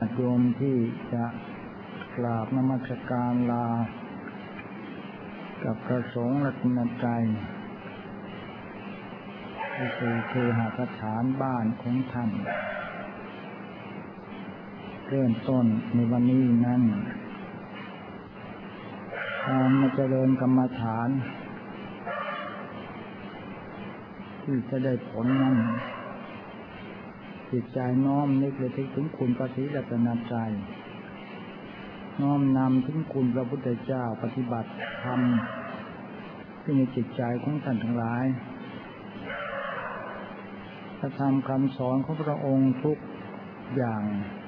ติโยมที่จะกราบนมัสการลากับพระสงฆ์รัตนตรัยคือหาสถานบ้านของท่านเริ่มต้นในวันนี้นั้นการมาเจริญกรรมฐานที่จะได้ผลนั้นจิตใจน้อมนึกถึงคุณพระศรีรัตนตรัยน้อมนำถึงคุณพระพุทธเจ้าปฏิบัติธรรมที่ในจิตใจของท่านทั้งหลายพระธรรมคำสอนของพระองค์ทุกอย่าง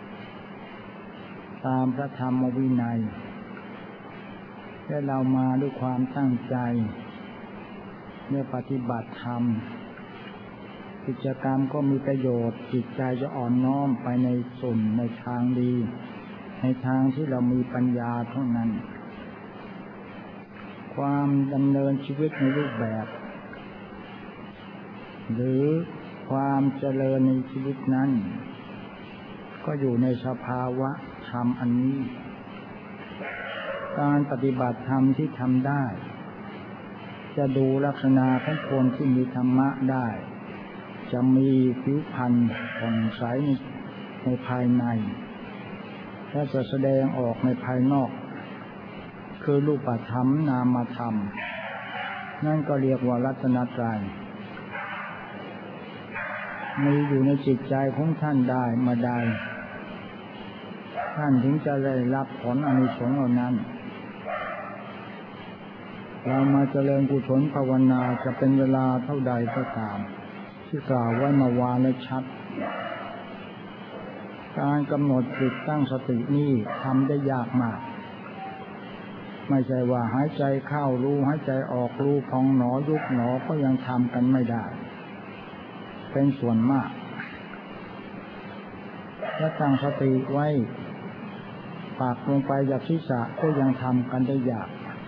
ตามพระธรรมวินัยและเรามาด้วยความตั้งใจในปฏิบัติธรรมกิจกรรมก็มีประโยชน์จิตใจจะอ่อนน้อมไปในส่วนในทางดีในทางที่เรามีปัญญาเท่านั้นความดำเนินชีวิตในรูปแบบหรือความเจริญในชีวิตนั้นก็อยู่ในสภาวะธรรมอันนี้การปฏิบัติธรรมที่ทำได้จะดูลักษณะของคนที่มีธรรมะได้จะมีผิวพรรณผ่องใสในภายในและจะแสดงออกในภายนอกคือรูปธรรมนามธรรมนั่นก็เรียกว่ารัตนตรัยมีอยู่ในจิตใจของท่านได้มาได้ท่านถึงจะได้รับผลอานิสงส์เหล่านั้นเรามาเจริญกุศลภาวนาจะเป็นเวลาเท่าใดก็ตามที่กล่าวไว้เมื่อวานและชัดการกำหนดจิตตั้งสตินี่ทำได้ยากมากไม่ใช่ว่าหายใจเข้ารู้หายใจออกรู้พองหนอยุบหนอก็ยังทำกันไม่ได้เป็นส่วนมากถ้าตั้งสติไว้ปากลงไปจากศีรษะก็ยังทำกันได้ยาก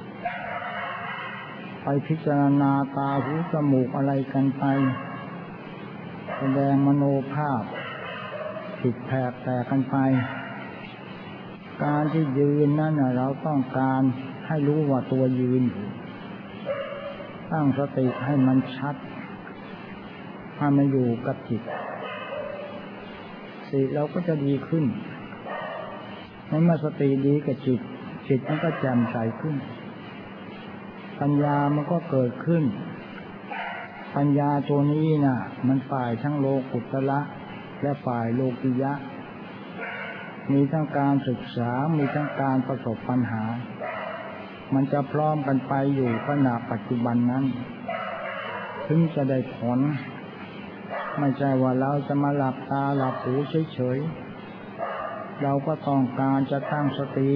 ไปพิจารณาตาหูจมูกอะไรกันไปแสดงมโนภาพผิดแผกแตกกันไปการที่ยืนนั่นเราต้องการให้รู้ว่าตัวยืนตั้งสติให้มันชัดให้มันอยู่กับจิตสติเราก็จะดีขึ้นเมื่อสติดีกับจิตจิตมันก็แจ่มใสขึ้นปัญญามันก็เกิดขึ้นปัญญาตัวนี้น่ะมันฝ่ายทั้งโลกุตระและฝ่ายโลกิยะมีทั้งการศึกษามีทั้งการประสบปัญหามันจะพร้อมกันไปอยู่ขณะปัจจุบันนั้นถึงจะได้ผลไม่ใช่ว่าเราจะมาหลับตาหลับหูเฉยๆเราก็ต้องการจะตั้งสติ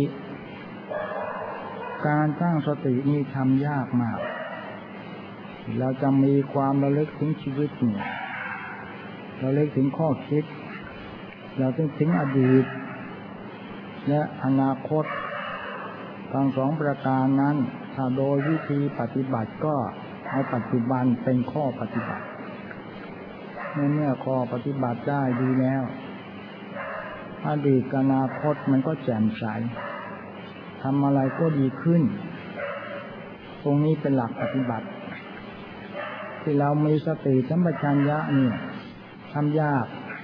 การตั้งสตินี่ทำยากมากเราจะมีความระลึกถึงชีวิตนี่ระลึกถึงข้อคิดเราต้องถึงอดีตและอนาคตทั้งสองประการนั้นถ้าโดยวิธีปฏิบัติก็เอาปัจจุบันเป็นข้อปฏิบัติเมื่อข้อปฏิบัติได้ดีแล้วอดีตอนาคตมันก็แจ่มใสทำอะไรก็ดีขึ้นตรงนี้เป็นหลักปฏิบัติที่เรามีสติสัมปชัญญะนี่ทำยาก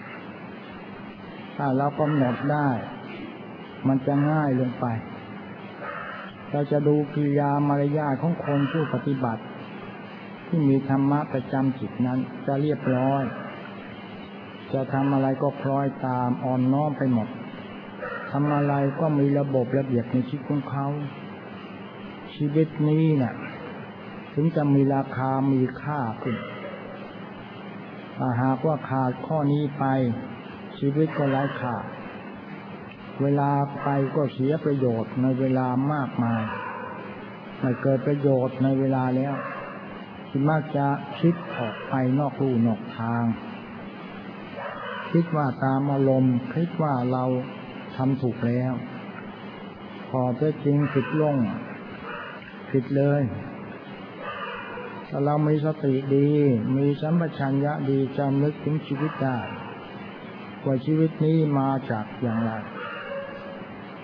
ถ้าเรากำหนดได้มันจะง่ายลงไปเราจะดูกิริยามารยาทของคนผู้ปฏิบัติที่มีธรรมะประจำจิตนั้นจะเรียบร้อยจะทำอะไรก็คล้อยตามอ่อนน้อมไปหมดทำอะไรก็มีระบบระเบียบในชีวิตของเขาชีวิตนี้เนี่ยถึงจะมีราคามีค่าขึ้นถ้าหากว่าขาดข้อนี้ไปชีวิตก็ไร้ค่าเวลาไปก็เสียประโยชน์ในเวลามากมายไม่เกิดประโยชน์ในเวลาแล้วที่มักจะคิดออกไปนอกลู่นอกทางคิดว่าตามอารมณ์คิดว่าเราทำถูกแล้วพอจะจริงผิดลงผิดเลยถ้าเรามีสติดีมีสัมปชัญญะดีจำนึกถึงชีวิตได้ว่าชีวิตนี้มาจากอย่างไร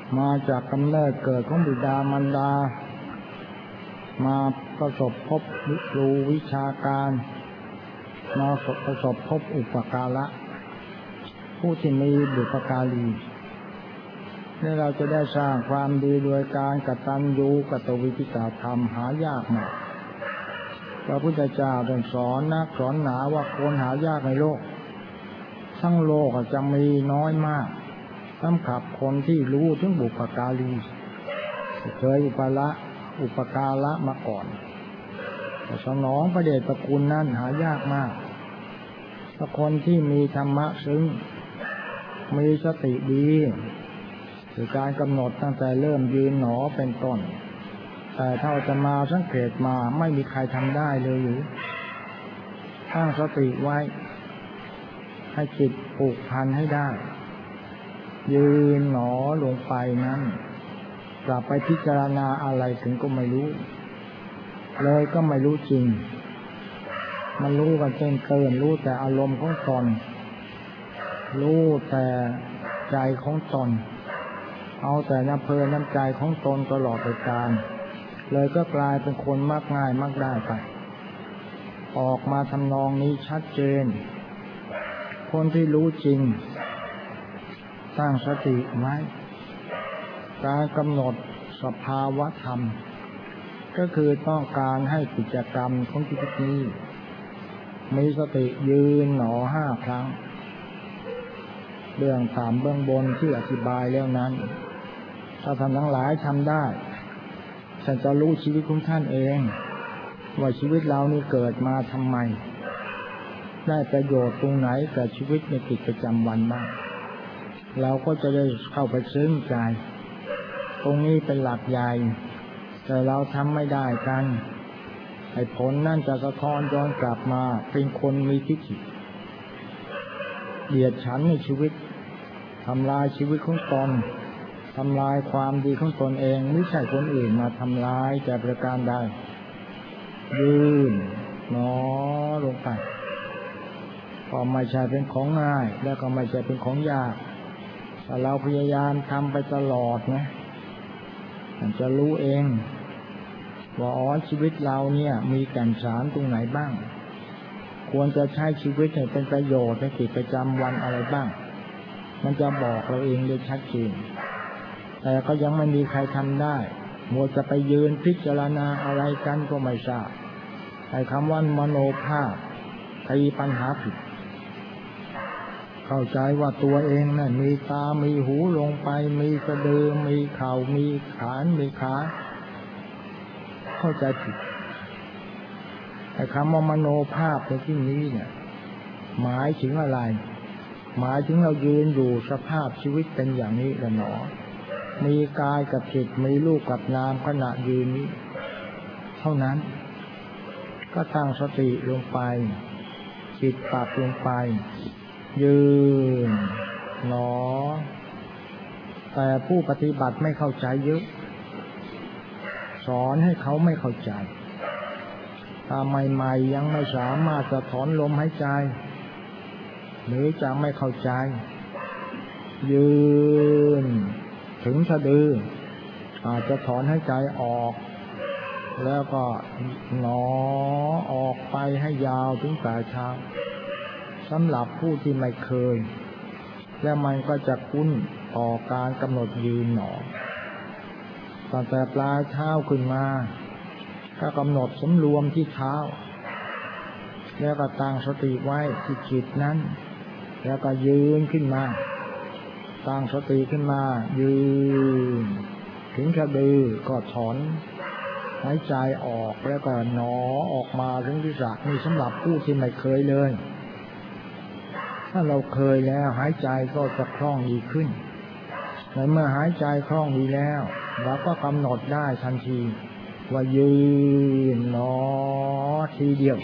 มาจากกำเนิดเกิดของบิดามารดามาประสบพบรู้วิชาการมาประสบพบอุปการะผู้ที่มีบุพการีนี่เราจะได้สร้างความดีโดยการกตัญญูกตวิธิตาธรรมหายากมากพระพุทธเจ้าได้สอนนักสอนหนาว่าคนหายากในโลกทั้งโลกจะมีน้อยมากสำหรับคนที่รู้ถึงบุพการีเคยอุปการะมาก่อนแต่สนองพระเดชพระคุณนั้นหายากมากถ้าคนที่มีธรรมะซึ้งมีสติดีคือการกำหนดตั้งแต่เริ่มยืนหนอเป็นต้นแต่ถ้าจะมาสังเกตมาไม่มีใครทำได้เลยหรือตั้งสติไว้ให้จิตผูกพันให้ได้ยืนหนอลงไปนั้นกลับไปพิจารณาอะไรถึงก็ไม่รู้เลยก็ไม่รู้จริงมันรู้กันเกินรู้แต่อารมณ์ของตนรู้แต่ใจของตนเอาแต่น้ำเพลินน้ำใจของตนตลอดไปการเลยก็กลายเป็นคนมักง่ายมักได้ไปออกมาทำนองนี้ชัดเจนคนที่รู้จริงตั้งสติไว้การกำหนดสภาวะธรรมก็คือต้องการให้กิจกรรมของชีวิตนี้มีสติยืนหนอ5 ครั้งเรื่องถามเบื้องบนที่อธิบายแล้วนั้นถ้าท่านทั้งหลายทำได้ท่านจะรู้ชีวิตของท่านเองว่าชีวิตเรานี่เกิดมาทำไมได้ประโยชน์ตรงไหนกับชีวิตในกิจประจำวันบ้างเราก็จะได้เข้าไปซึ้งใจตรงนี้เป็นหลักใหญ่แต่เราทำไม่ได้กันไอ้ผลนั่นจะสะท้อนย้อนกลับมาเป็นคนมีทิฏฐิเบียดฉันในชีวิตทำลายชีวิตของตนทำลายความดีของตนเองไม่ใช่คนอื่นมาทำลายแต่ประการใดยืนหนอลงไปก็ไม่ใช่เป็นของง่ายแล้วก็ไม่ใช่เป็นของยากแต่เราพยายามทำไปตลอดนะมันจะรู้เองว่าชีวิตเราเนี่ยมีแก่นสารตรงไหนบ้างควรจะใช้ชีวิตให้เป็นประโยชน์ในกิจประจำวันอะไรบ้างมันจะบอกเราเองได้ชัดเจนแต่ก็ยังไม่มีใครทำได้มัวจะไปยืนพิจารณาอะไรกันก็ไม่ทราบไอ้คำว่ามโนภาพตีปัญหาผิดเข้าใจว่าตัวเองนั่นมีตามีหูลงไปมีสะดือมีเข่ามีแขนมีขาเข้าใจผิดไอ้คำว่ามโนภาพในที่นี้เนี่ยหมายถึงอะไรหมายถึงเรายืนอยู่สภาพชีวิตเป็นอย่างนี้แหละหนอมีกายกับจิตมีรูปกับนามขณะยืนนี้เท่านั้นก็ตั้งสติลงไปจิตปรับลงไปยืนหนอแต่ผู้ปฏิบัติไม่เข้าใจเยอะสอนให้เขาไม่เข้าใจถ้าใหม่ๆยังไม่สามารถจะถอนลมหายใจหรือจะไม่เข้าใจยืนถึงสะดืออาจจะถอนหายใจออกแล้วก็หนอออกไปให้ยาวถึงปลายเท้าสำหรับผู้ที่ไม่เคยแล้วมันก็จะคุ้นต่อการกำหนดยืนหนอตั้งแต่ปลายเท้าขึ้นมาก็กำหนดสำรวมที่เท้าแล้วก็ตั้งสติไว้ที่จิตนั้นแล้วก็ยืนขึ้นมาตั้งสติขึ้นมายืนถึงสะดือก็ถอนหายใจออกแล้วก็หนอออกมาถึงศีรษะนี่สำหรับผู้ที่ไม่เคยเลยถ้าเราเคยแล้วหายใจก็จะคล่องดีขึ้นในเมื่อหายใจคล่องดีแล้วเราก็กำหนดได้ทันทีว่ายืนหนอทีเดียว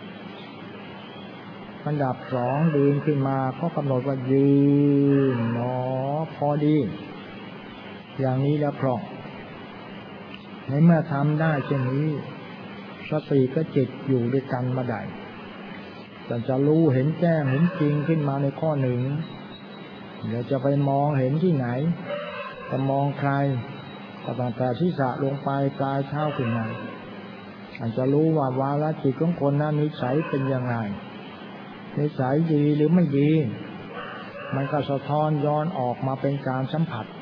อันดับ2ยืนขึ้นมาก็กำหนดว่ายืนหนอพอดีอย่างนี้แล้วคล่องในเมื่อทำได้เช่นนี้สติก็จิตอยู่ด้วยกันมาได้จะรู้เห็นแจ้งเห็นจริงขึ้นมาในข้อหนึ่งเดี๋ยวจะไปมองเห็นที่ไหนจะมองใครก็ตั้งแต่ศีรษะลงไปปลายเท้าขึ้นมาอาจจะรู้ว่าวาระจิตของคนนั้นนิสัยเป็นยังไงนิสัยดีหรือไม่ดีมันก็สะท้อนย้อนออกมาเป็นการสัมผัส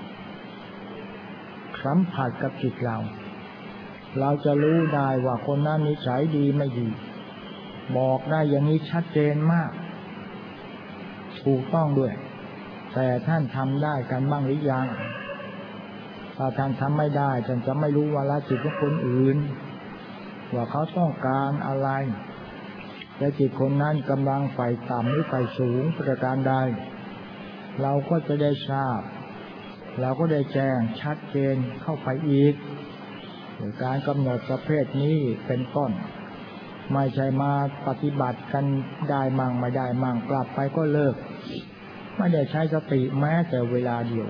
กับจิตเราจะรู้ได้ว่าคนนั้นนิสัยดีไม่ดีบอกได้อย่างนี้ชัดเจนมากถูกต้องด้วยแต่ท่านทำได้กันบ้างหรือยังถ้าท่านทำไม่ได้ท่านจะไม่รู้วาระจิตของคนอื่นว่าเขาต้องการอะไรและจิตคนนั้นกำลังไฟต่ำหรือไฟสูงประการใดเราก็จะได้ทราบเราก็ได้แจ้งชัดเจนเข้าไปอีกโดยการกำหนดประเภทนี้เป็นต้นไม่ใช่มาปฏิบัติกันได้มั่งไม่ได้มั่งกลับไปก็เลิกไม่ได้ใช้สติแม้แต่เวลาเดียว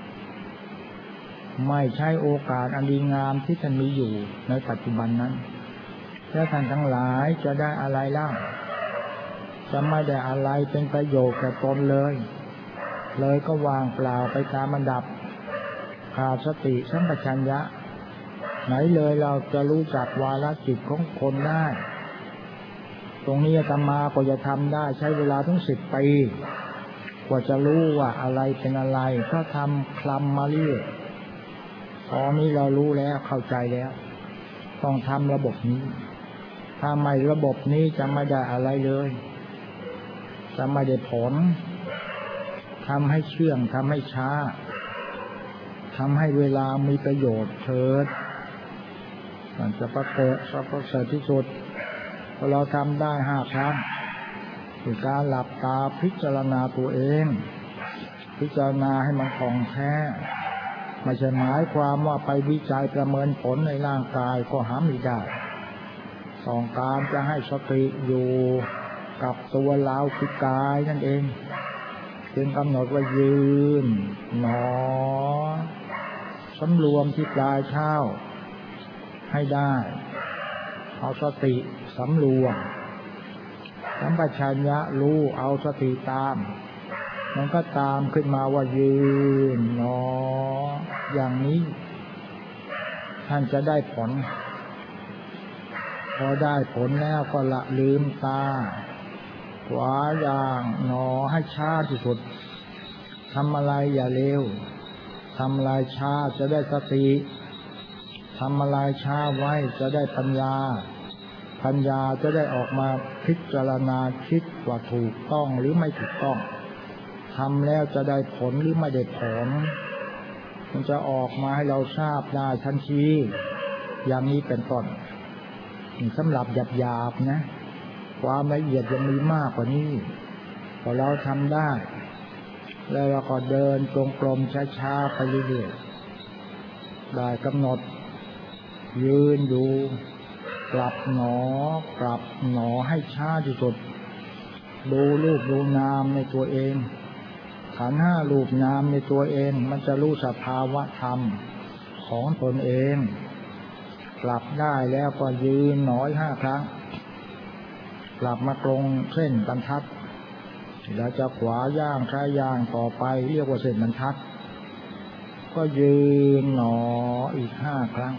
ไม่ใช้โอกาสอันดีงามที่ท่านมีอยู่ในปัจจุบันนั้นแล้วท่านทั้งหลายจะได้อะไรล่ะจะไม่ได้อะไรเป็นประโยชน์แก่ตนเลยก็วางเปล่าไปตามอันดับขาดสติสัมปชัญญะไหนเลยเราจะรู้จักวาระจิตของคนได้ตรงนี้อาตมาก็จะทำได้ใช้เวลาถึง10 ปีกว่าจะรู้ว่าอะไรเป็นอะไรก็ทำคลำมาเรื่อยตอนนี้เรารู้แล้วเข้าใจแล้วต้องทำระบบนี้ถ้าไม่ระบบนี้จะไม่ได้อะไรเลยจะไม่ได้ผลทำให้เชื่องทำให้ช้าทำให้เวลามีประโยชน์เถิดมันจะประเสริฐที่สุดพอเราทำได้5 ครั้งคือการหลับตาพิจารณาตัวเองพิจารณาให้มันคล่องแท้ไม่ใช่หมายความว่าไปวิจัยประเมินผลในร่างกายก็หาไม่ได้ต้องการจะให้สติอยู่กับตัวเราคือกายนั่นเองจึงกำหนดว่ายืนหนอสำรวมที่ปลายเท้าให้ได้เอาสติสำรวมสัมปชัญญะรู้เอาสติตามมันก็ตามขึ้นมาว่ายืนหนออย่างนี้ท่านจะได้ผลพอได้ผลแล้วก็ละลืมตาขวาอย่างหนอให้ช้าที่สุดทำอะไรอย่าเร็วทำอะไรช้าจะได้สติทำอะไรช้าไว้จะได้ปัญญาจะได้ออกมาพิจารณาคิดว่าถูกต้องหรือไม่ถูกต้องทำแล้วจะได้ผลหรือไม่ได้ผลมันจะออกมาให้เราทราบได้ทันทีอย่างนี้เป็นต้นสำหรับหยาบๆนะความละเอียดยังมีมากกว่านี้พอเราทำได้แล้วเราก็เดินจงกรมช้าๆไปเรื่อยๆได้กำหนดยืนดูกลับหนอให้ช้าที่สุดดูรูปดูนามในตัวเองขันธ์5รูปนามในตัวเองมันจะรู้สภาวะธรรมของตนเองกลับได้แล้วก็ยืนหนอ5 ครั้งกลับมาตรงเส้นบรรทัดแล้วจะขวาย่างซ้ายย่างต่อไปเรียกว่าเส้นบรรทัดก็ยืนหนออีก5 ครั้ง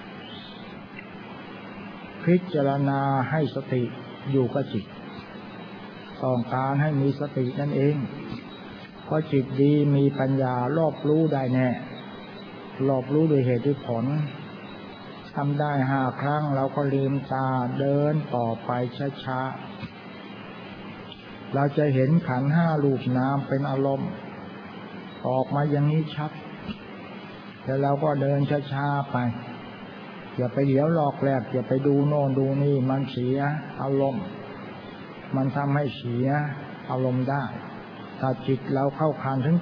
พิจารณาให้สติอยู่กับจิตต้องการให้มีสตินั่นเองเพราะจิตดีมีปัญญารอบรู้ได้แน่รอบรู้โดยเหตุด้วยผลทำได้5 ครั้งเราก็ลืมตาเดินต่อไปช้าๆเราจะเห็นขันธ์5รูปนามเป็นอารมณ์ออกมาอย่างนี้ชัดแล้วเราก็เดินช้าๆไปอย่าไปเหลียวหลอกแหลกอย่าไปดูโน่นดูนี่มันเสียอารมณ์มันทำให้เสียอารมณ์ได้ถ้าจิตเราเข้าคันถึง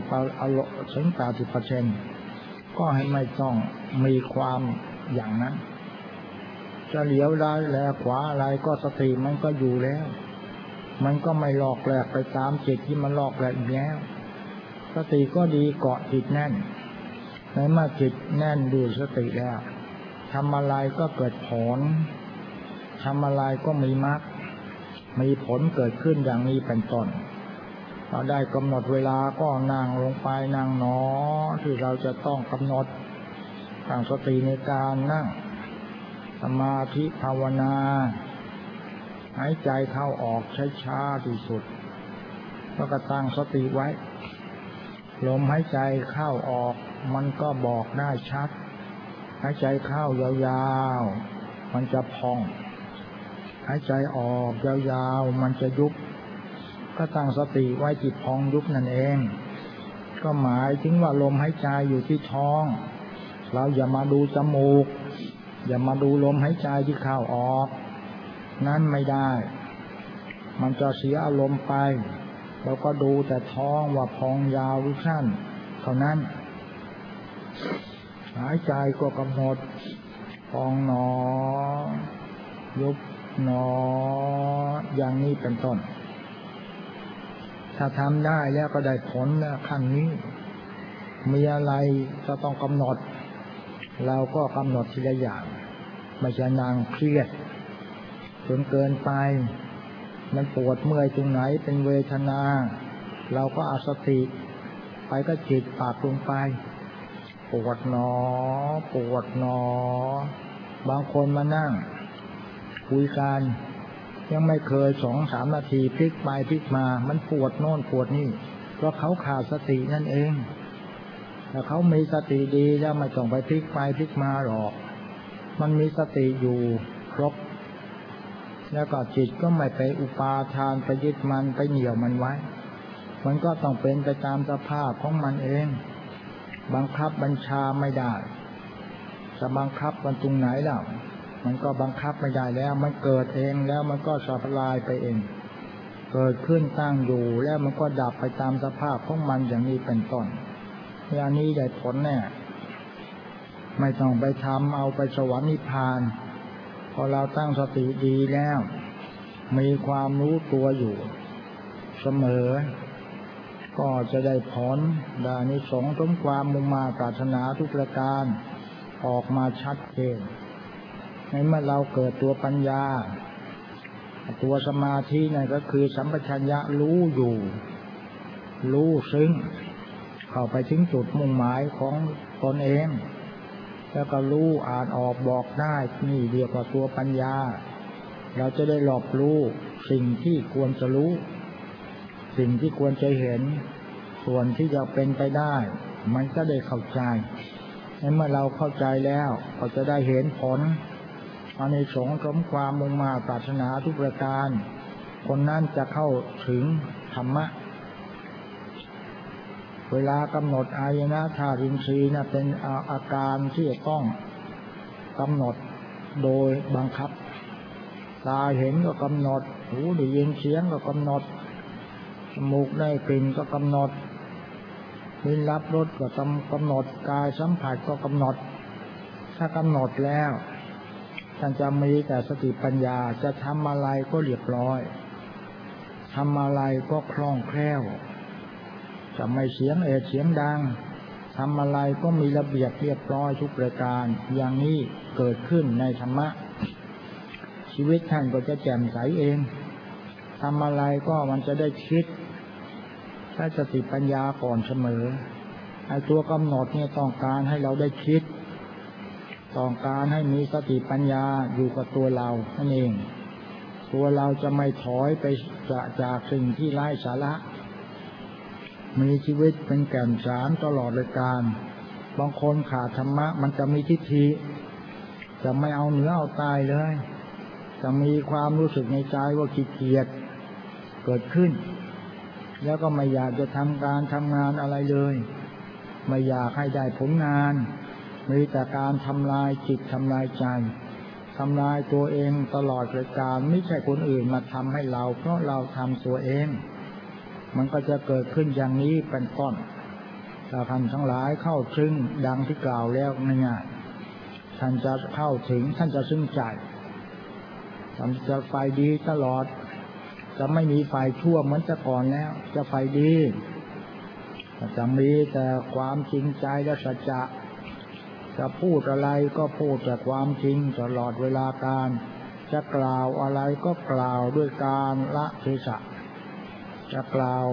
80%ก็ให้ไม่ต้องมีความอย่างนั้นจะเหลียวได้แลขวาอะไรก็สติมันก็อยู่แล้วมันก็ไม่หลอกแหลกไปตามจิตที่มันหลอกแหลกอีกแล้วสติก็ดีเกาะจิตแน่นในเมื่อจิตแน่นด้วยสติแล้วทำอะไรก็เกิดผลทำอะไรก็มีมรรคมีผลเกิดขึ้นอย่างนี้เป็นต้นเราได้กำหนดเวลาก็นั่งลงไปนั่งหนอที่เราจะต้องกำหนดตั้งสติในการนั่งสมาธิภาวนาหายใจเข้าออกช้าๆที่สุดแล้วก็ตั้งสติไว้ลมหายใจเข้าออกมันก็บอกได้ชัดหายใจเข้ายาวๆมันจะพองหายใจออกยาวๆมันจะยุบก็ตั้งสติไว้ที่พองยุบนั่นเองก็หมายถึงว่าลมหายใจอยู่ที่ท้องเราอย่ามาดูจมูกอย่ามาดูลมหายใจที่เข้าออกนั้นไม่ได้มันจะเสียอารมณ์ไปเราก็ดูแต่ท้องว่าพองยาวหรือสั้นเท่านั้นหายใจก็กำหนดพองหนอยุบหนออย่างนี้เป็นต้นถ้าทำได้แล้วก็ได้ผลแล้วขั้นนี้มีอะไรจะต้องกำหนดเราก็กำหนดทีละอย่างไม่ใช่นางเครียดจนเกินไปมันปวดเมื่อยตรงไหนเป็นเวทนาเราก็เอาสติไปก็จิตปากลงไปปวดหนอปวดหนอบางคนมานั่งคุยกันยังไม่เคย2-3 นาทีพลิกไปพลิกมามันปวดโน่นปวดนี่เพราะเขาขาดสตินั่นเองแต่เขามีสติดีแล้วไม่ต้องไปพลิกไปพลิกมาหรอกมันมีสติอยู่ครบแล้วก็จิตก็ไม่ไปอุปาทานไปยึดมันไปเหนี่ยวมันไว้มันก็ต้องเป็นไปตามสภาพของมันเองบังคับบัญชาไม่ได้จะบังคับมันตรงไหนล่ะมันก็บังคับไม่ได้แล้วมันเกิดเองแล้วมันก็สลายไปเองเกิดขึ้นตั้งอยู่แล้วมันก็ดับไปตามสภาพของมันอย่างนี้เป็นต้นอย่างนี้ได้ผลแน่ไม่ต้องไปทำเอาไปสวรรค์นิพพานพอเราตั้งสติดีแล้วมีความรู้ตัวอยู่เสมอก็จะได้ผลได้อานิสงส์สมความมุ่งมาปรารถนาทุกประการออกมาชัดเจนในเมื่อเราเกิดตัวปัญญาตัวสมาธินั่นก็คือสัมปชัญญะรู้อยู่รู้ซึ้งเข้าไปถึงจุดมุ่งหมายของตนเองแล้วก็รู้อ่านออกบอกได้นี่เรียกว่าตัวปัญญาเราจะได้รอบรู้สิ่งที่ควรจะรู้สิ่งที่ควรจะเห็นส่วนที่จะเป็นไปได้มันก็ได้เข้าใจเมื่อเราเข้าใจแล้วก็จะได้เห็นผลอานิสงส์สมความมุ่งมาปรารถนาทุกประการคนนั้นจะเข้าถึงธรรมะเวลากำหนดอายนะธาตุอินทรีย์นะเป็นอาการที่จะต้องกำหนดโดยบังคับตาเห็นก็กำหนดหูได้ยินเสียงก็กำหนดจมูกได้กลิ่นก็กำหนดลิ้นรับรสก็กำหนดกายสัมผัสก็กำหนดถ้ากำหนดแล้วท่านจะมีแต่สติปัญญาจะทำอะไรก็เรียบร้อยทำอะไรก็คล่องแคล่วจะไม่เสียงเสียงดังทำอะไรก็มีระเบียบเรียบร้อยทุกประการอย่างนี้เกิดขึ้นในธรรมะชีวิตท่านก็จะแจ่มใสเองทำอะไรก็มันจะได้คิดใช้สติปัญญาก่อนเสมอไอ้ตัวกำหนดเนี่ยต้องการให้เราได้คิดต้องการให้มีสติปัญญาอยู่กับตัวเรานั่นเองตัวเราจะไม่ถอยไปจากสิ่งที่ไร้สาระมีชีวิตเป็นแก่นสารตลอดเลยการบางคนขาดธรรมะมันจะมีทิฏฐิจะไม่เอาเหนือเอาใต้เลยจะมีความรู้สึกในใจว่าขี้เกียจเกิดขึ้นแล้วก็ไม่อยากจะทำการทำงานอะไรเลยไม่อยากให้ได้ผลงานมีแต่การทำลายจิตทำลายใจทำลายตัวเองตลอดเลยการไม่ใช่คนอื่นมาทำให้เราเพราะเราทำตัวเองมันก็จะเกิดขึ้นอย่างนี้เป็นต้นถ้าท่านทั้งหลายเข้าถึงดังที่กล่าวแล้วง่ายๆท่านจะเข้าถึงท่านจะซึ้งใจท่านจะไฟดีตลอดจะไม่มีไฟชั่วเหมือนแต่ก่อนแล้วจะไฟดีจะมีแต่ความจริงใจและสัจจะจะพูดอะไรก็พูดแต่ความจริงตลอดเวลาการจะกล่าวอะไรก็กล่าวด้วยการละเทศะจะกล่าว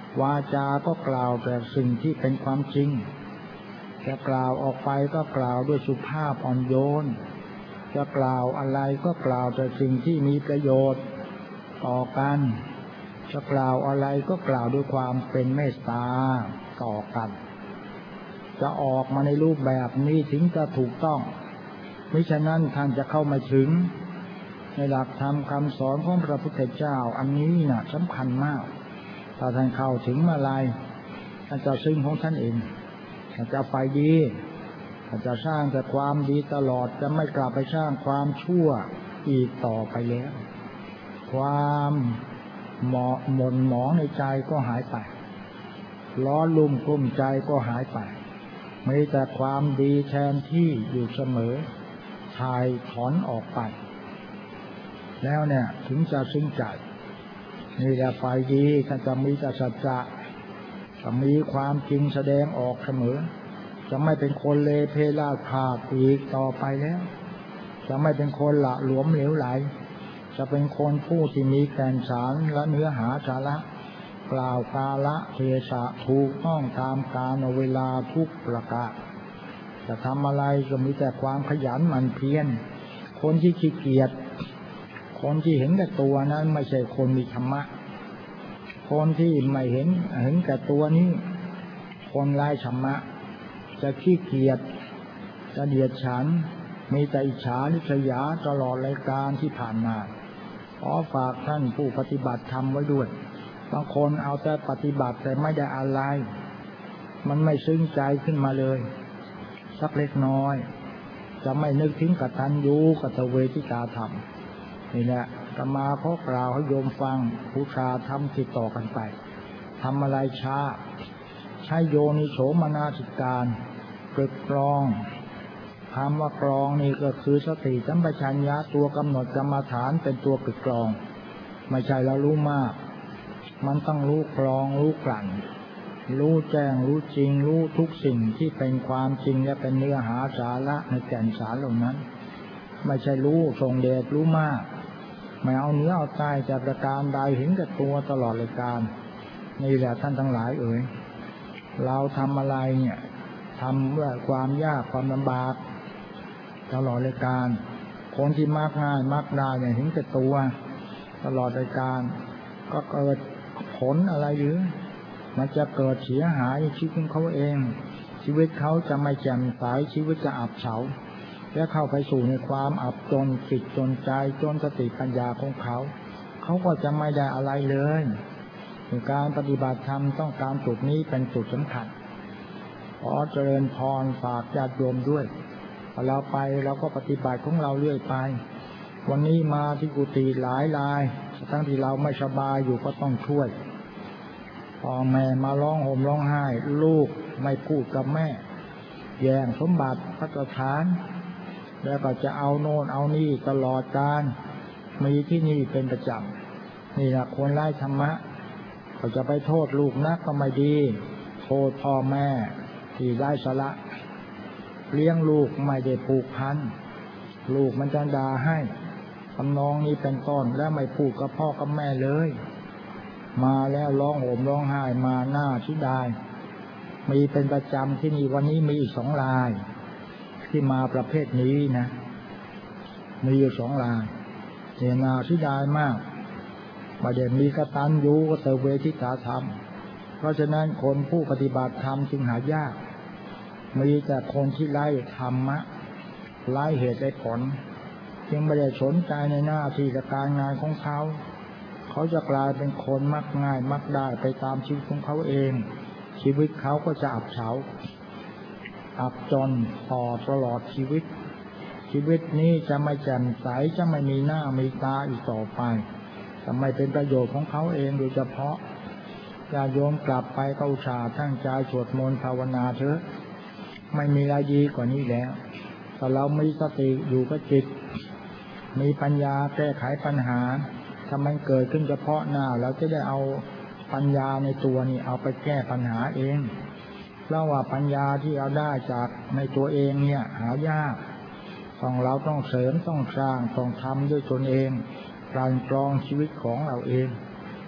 วาจาก็กล่าวแต่สิ่งที่เป็นความจริงจะกล่าวออกไปก็กล่าวด้วยสุภาพอ่อนโยนจะกล่าวอะไรก็กล่าวแต่สิ่งที่มีประโยชน์ต่อกันจะกล่าวอะไรก็กล่าวด้วยความเป็นเมตตาต่อกันจะออกมาในรูปแบบนี้ถึงจะถูกต้องมิฉะนั้นท่านจะเข้ามาถึงในหลักธรรมคำสอนของพระพุทธเจ้าอันนี้น่ะสำคัญมากถ้าท่านเข้าถึงเมื่อไรท่านจะซึ้งของท่านเองท่านจะไปดีท่านจะสร้างแต่ความดีตลอดจะไม่กลับไปสร้างความชั่วอีกต่อไปแล้วความหม่นหมองในใจก็หายไปร้อนลุ่มกลุ้มใจก็หายไปมีแต่ความดีแทนที่อยู่เสมอถ่ายถอนออกไปแล้วเนี่ยถึงจะซึ้งใจนี่แหละฝ่ายดีท่านจะมีแต่สัจจะจะมีความจริงแสดงออกเสมอจะไม่เป็นคนเลเพลาขาดอีกต่อไปแล้วจะไม่เป็นคนละหลวมเหลวไหลจะเป็นคนผู้ที่มีแก่นสารและเนื้อหาสาระกล่าวกาละเทศะถูกต้องตามกาลเวลาทุกประการจะทำอะไรก็มีแต่ความขยันหมั่นเพียรคนที่ขี้เกียจคนที่เห็นแก่ตัวนั้นไม่ใช่คนมีธรรมะคนที่ไม่เห็นแก่ตัวนี้คนไร้ธรรมะจะขี้เกียจจะเดียดฉันมีแต่อิจฉาริษยาตลอดรายการที่ผ่านมาขอฝากท่านผู้ปฏิบัติธรรมไว้ด้วยบางคนเอาแต่ปฏิบัติแต่ไม่ได้อะไรมันไม่ซึ้งใจขึ้นมาเลยสักเล็กน้อยจะไม่นึกถึงกตัญญูกตเวทิตาธรรมนี่แหละอาตมาขอกล่าวให้โยมฟังบูชาธรรมติดต่อกันไปทำอะไรช้าใช้โยนิโสมนสิการตรึกตรองคำว่ากรองนี่ก็คือสติสัมปชัญญะตัวกำหนดกรรมฐานเป็นตัวตรึกตรองไม่ใช่เรารู้มากมันต้องรู้กรองรู้กลั่นรู้แจ้งรู้จริงรู้ทุกสิ่งที่เป็นความจริงและเป็นเนื้อหาสาระในแก่นสารเหล่านั้นไม่ใช่รู้ทรงเดชรู้มากไม่เอาเนื้อเอาใจจากประการใดเห็นกับตัวตลอดรายการนี่แหละท่านทั้งหลายเอ๋ยเราทำอะไรเนี่ยทำด้วยความยากความลำบากตลอดรายการคนที่มักง่ายมักได้เนี่ยเห็นกับตัวตลอดรายการก็เกิดผลอะไรหรือมันจะเกิดเสียหายชีวิตของเขาเองชีวิตเขาจะไม่แจ่มใสชีวิตจะอับเฉาและเข้าไปสู่ในความอับจนจิตจนใจจนสติปัญญาของเขาก็จะไม่ได้อะไรเลยการปฏิบัติธรรมต้องการจุดนี้เป็นจุดสำคัญขอเจริญพรฝากญาติโยมด้วยพอเราไปเราก็ปฏิบัติของเราเรื่อยไปวันนี้มาที่กุฏิหลายรายทั้งที่เราไม่สบายอยู่ก็ต้องช่วยพ่อแม่มาร้องห่มร้องไห้ลูกไม่พูดกับแม่แย่งสมบัติพระทานแล้วก็จะเอาโน่นเอานี่ตลอดกาลมีที่นี่เป็นประจำนี่แหละคนไร้ธรรมะเขาจะไปโทษลูกนักก็ไม่ดีโทษพ่อแม่ที่ได้สละเลี้ยงลูกไม่ได้ผูกพันลูกมันจะด่าให้ทำนองนี้เป็นต้นแล้วไม่พูดกับพ่อกับแม่เลยมาแล้วร้องโหมร้องไห้มาหน้าชิดายมีเป็นประจำที่นี่วันนี้มีอีก2 รายที่มาประเภทนี้นะมีอยู่2 รายเนี่ยน่าชิดายมากไม่ได้มีกตัญญูกตเวทิตาธรรมเพราะฉะนั้นคนผู้ปฏิบัติธรรมจึงหายากมีแต่คนที่ไร้ธรรมะไร้เหตุไร้ผลจึงไม่ได้สนใจในหน้าที่การงานของเขาจะกลายเป็นคนมักง่ายมักได้ไปตามชีวิตของเขาเองชีวิตเขาก็จะอับเฉาอับจนตลอดชีวิตนี้จะไม่แจ่มใสจะไม่มีหน้ามีตาอีกต่อไปจะไม่เป็นประโยชน์ของเขาเองโดยเฉพาะญาติโยมกลับไปก็อุตส่าห์ตั้งใจสวดมนต์ภาวนาเถอะไม่มีอะไรดีกว่านี้แล้วถ้าเรามีสติอยู่กับจิตมีปัญญาแก้ไขปัญหาถ้ามันเกิดขึ้นเฉพาะหน้าเราจะได้เอาปัญญาในตัวนี้เอาไปแก้ปัญหาเองเพราะว่าปัญญาที่เอาได้จากในตัวเองเนี่ยหายากเราต้องเสริมต้องสร้างต้องทำด้วยตนเองการกรองชีวิตของเราเอง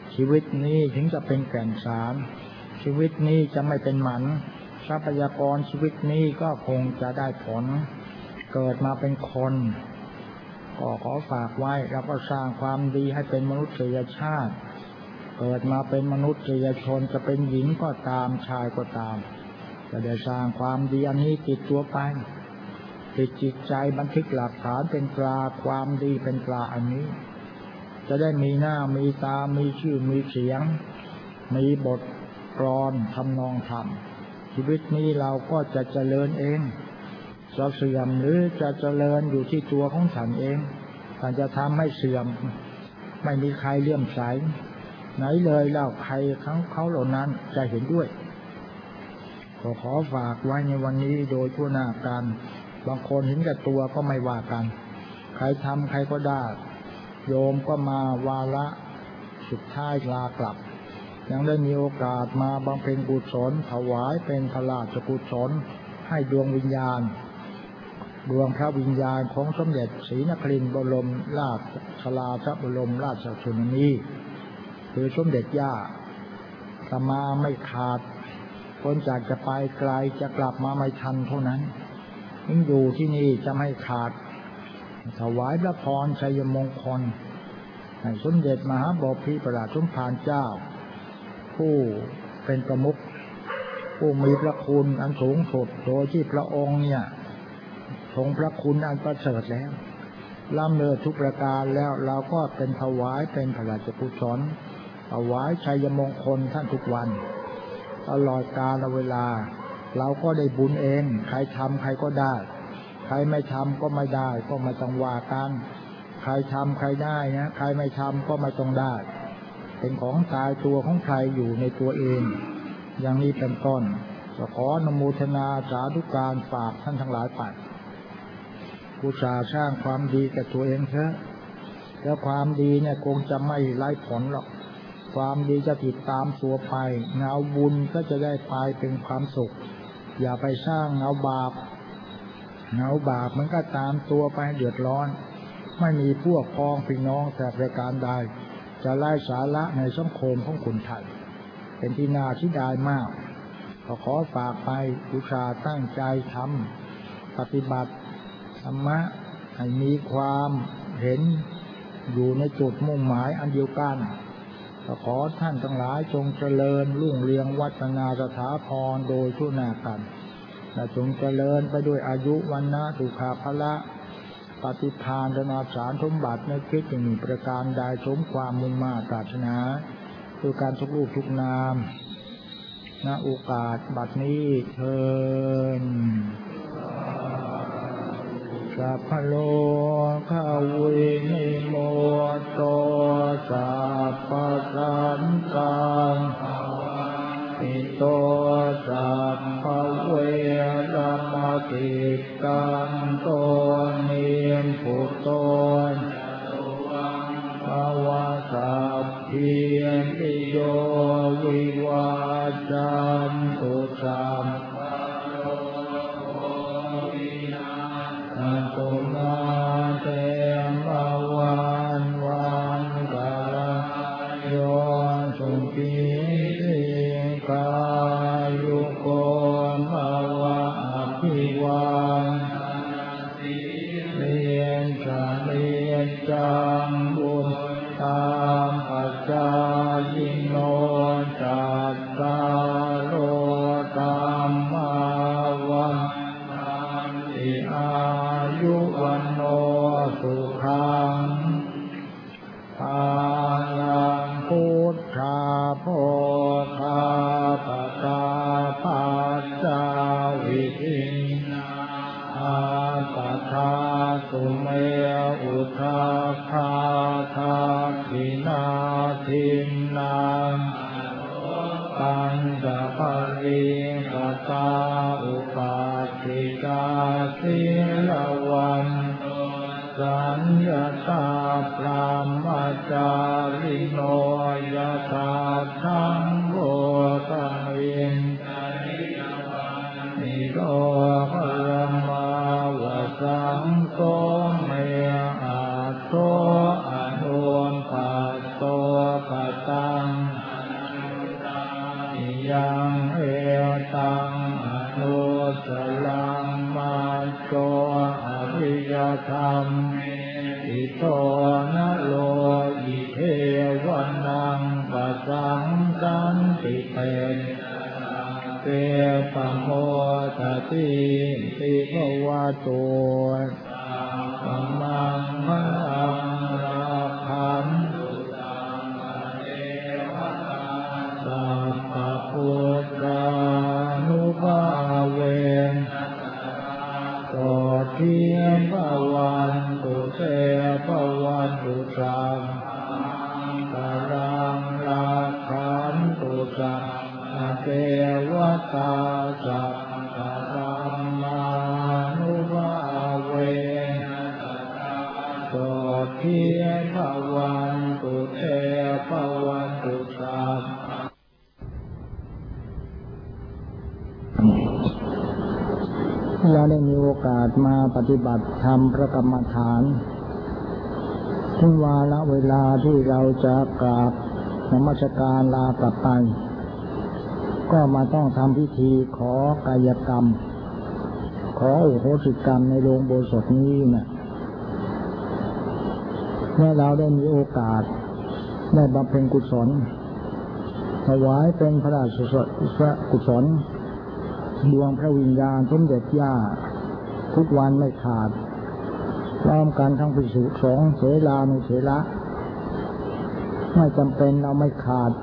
ชีวิตนี้ถึงจะเป็นแก่นสารชีวิตนี้จะไม่เป็นหมันทรัพยากรชีวิตนี้ก็คงจะได้ผลเกิดมาเป็นคนก็ขอฝากไว้แล้วก็สร้างความดีให้เป็นมนุษยชาติเกิดมาเป็นมนุษยชนจะเป็นหญิงก็ตามชายก็ตามจะได้สร้างความดีอันนี้ติดตัวไปติดจิตใจบันทึกหลักฐานเป็นตราความดีเป็นตราอันนี้จะได้มีหน้ามีตามีชื่อมีเสียงมีบทกลอนทำนองธรรมชีวิตนี้เราก็จะเจริญเองจะเสื่อมหรือจะเจริญอยู่ที่ตัวของฉันเองถ้าจะทำให้เสื่อมไม่มีใครเลื่อมใสไหนเลยเล่าใครเขาเหล่านั้นจะเห็นด้วยขอฝากไว้ในวันนี้โดยทั่วหน้ากันบางคนเห็นกับตัวก็ไม่ว่ากันใครทำใครก็ได้โยมก็มาวาระสุดท้ายลากลับยังได้มีโอกาสมาบำเพ็ญกุศลถวายเป็นพระราชกุศลให้ดวงวิญญาณดวงพระวิญญาณของสมเด็จศรีนครินทร์บรมราชบรมราชชนนีคือสมเด็จย่าสมาไม่ขาดคนจากจะไปไกลจะกลับมาไม่ทันเท่านั้นยิ่งอยู่ที่นี่จะไม่ขาดถวายพระพรชัยมงคลให้สมเด็จมหาบพิตรพระราชสมภารเจ้าผู้เป็นประมุขผู้มีพระคุณอันสูงสุดโดยที่พระองค์เนี่ยทรงพระคุณอันประเสริฐแล้วล้ำเลิศทุกประการแล้วเราก็เป็นถวายเป็นพระราชกุศลถวายชัยมงคลท่านทุกวันตลอดกาลเวลาเราก็ได้บุญเองใครทำใครก็ได้ใครไม่ทำก็ไม่ได้ก็ไม่ต้องว่ากันใครทำใครได้นะใครไม่ทำก็ไม่ต้องได้เป็นของตายตัวของใครอยู่ในตัวเองอย่างนี้เป็นต้นก็ขออนุโมทนาสาธุการฝากท่านทั้งหลายไปอุตส่าห์สร้างความดีกับตัวเองเถอะแล้วความดีเนี่ยคงจะไม่ไร้ผลหรอกความดีจะติดตามตัวไปเงาบุญก็จะได้ไปเป็นความสุขอย่าไปสร้างเงาบาปมันก็ตามตัวไปเดือดร้อนไม่มีพวกพ้องพี่น้องแต่ประการใดจะไร้สาระในสังคมของคนไทยเป็นที่น่าเสียดายมากขอฝากไปอุตส่าห์ตั้งใจทำปฏิบัติธรรมะให้มีความเห็นอยู่ในจุดมุ่งหมายอันเดียวกันขอท่านทั้งหลายจงเจริญรุ่งเรืองวัฒนาสถาพรโดยทั่วหน้ากันและจงเจริญไปด้วยอายุวันนะสุขภาละปฏิภาณธนาสารสมบัติในคิดอย่างมีประการใดสมความมุ่งมา่ปรารถนาด้วยการทุกรูปทุกนามณโอกาสบัดนี้เทินสัพพโลกวินิโมโตสัพพสันตังอิโตสัพพเวรมติกังโตนิมพุโตภวสัพพิติโยวิวัจจันตุสัพตุมาเตมวันกาลโยสุขีติกายุโกภวะอภิวาทเรียนจังบุญตามปัจจายิโนจัตตาโลธรรมาวันติอายุวันโนสุขังภาลังพุทธาโภคาปตาปัจจาวิทินาอาปทาสุเมอุทาคาทาทินาทินังปัญจปริกตาอุปาทิกาสิลวันสัญญาตาพรหมจาริโนยถาธังโวตวินนิโรธมาวสังโฆเมอาโตอนุปัสโตปตังธัมมิโตนะโลอิเทวนังปัสสังสันติเตเปปะโมทติติภวะโตสัมมังคะลังรักขันตุสัพพะพุทธานุภาเวนะโสทิภวันตุเตภวันตุสัมภะลังรักขันตุสัพพะเทวตาสัพพะธัมมานุภาเวนะโสทิภวันตุเตภวันตุสัพเราได้มีโอกาสมาปฏิบัติธรรมพระกรรมฐานถึงวาระเวลาที่เราจะกราบนมัสการลากลับไปก็มาต้องทำพิธีขอกายกรรมขอโอโหสิกรรมในโรงโบสถนี้นะเมื่อเราได้มีโอกาสได้บำเพ็ญกุศลถวายเป็นพระราชกุศลดวงพระวิญญาณสมเด็จย่าทุกวันไม่ขาดพร้อมกันทั้งภิกษุสงฆ์เถรานุเถระไม่จำเป็นเราไม่ขาด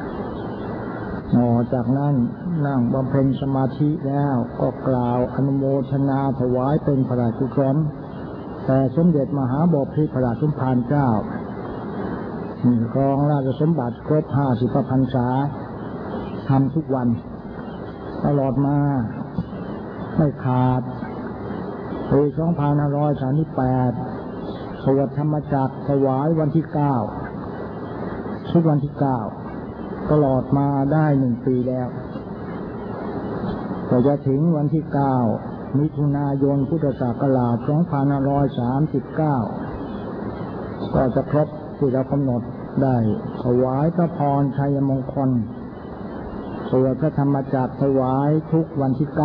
จากนั้นนั่งบำเพ็ญสมาธิแล้วก็กล่าวอนุโมทนาถวายเป็นพระราชกุศลแต่สมเด็จมหาบพิตรพระราชสมภารเจ้าครองราชสมบัติครบ50 พรรษาทำทุกวันตลอดมาไม่ขาดปี2538สวดธรรมจักรถวายวันที่9ทุกวันที่9ตลอดมาได้1 ปีแล้วก็จะถึงวันที่9มิถุนายนพุทธศักราช2539ก็จะครบที่เรากำหนดได้ถวายพระพรชัยมงคลสวดพระธรรมจักรถวายทุกวันที่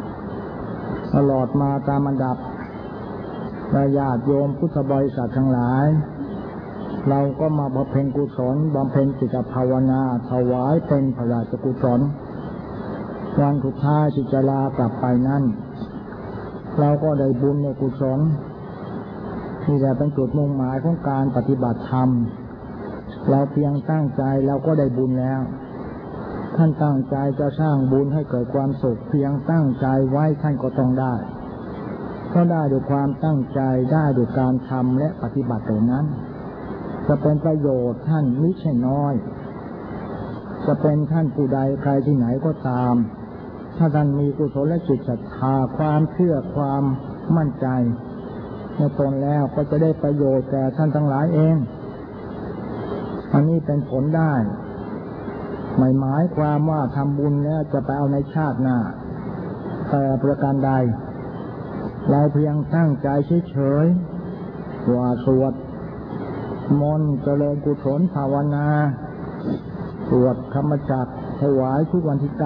9ตลอดมาตามอันดับญาติโยมพุทธบริษัททั้งหลายเราก็มาบำเพ็ญกุศลบำเพ็ญจิตภาวนาถวายเป็นพระราชกุศลวันสุดท้ายที่จะลากลับไปนั้นเราก็ได้บุญในกุศลนี่แหละเป็นจุดมุ่งหมายของการปฏิบัติธรรมเราเพียงตั้งใจเราก็ได้บุญแล้วท่านตั้งใจจะสร้างบุญให้เกิดความสุขเพียงตั้งใจไว้ท่านก็ต้องได้ก็ได้ด้วยความตั้งใจได้ด้วยการทำและปฏิบัติตรงนั้นจะเป็นประโยชน์ท่านไม่ใช่น้อยจะเป็นท่านผู้ใดใครที่ไหนก็ตามถ้าท่านมีกุศลและจิตศรัทธาความเชื่อความมั่นใจในตนแล้วก็จะได้ประโยชน์แก่ท่านทั้งหลายเองอันนี้เป็นผลได้ไม่หมายความว่าทำบุญแล้วจะไปเอาในชาติหน้าแต่ประการใดเราเพียงตั้งใจเฉยๆว่าสวดมนต์เจริญกุศลภาวนาสวดธรรมจักรถวายทุกวันที่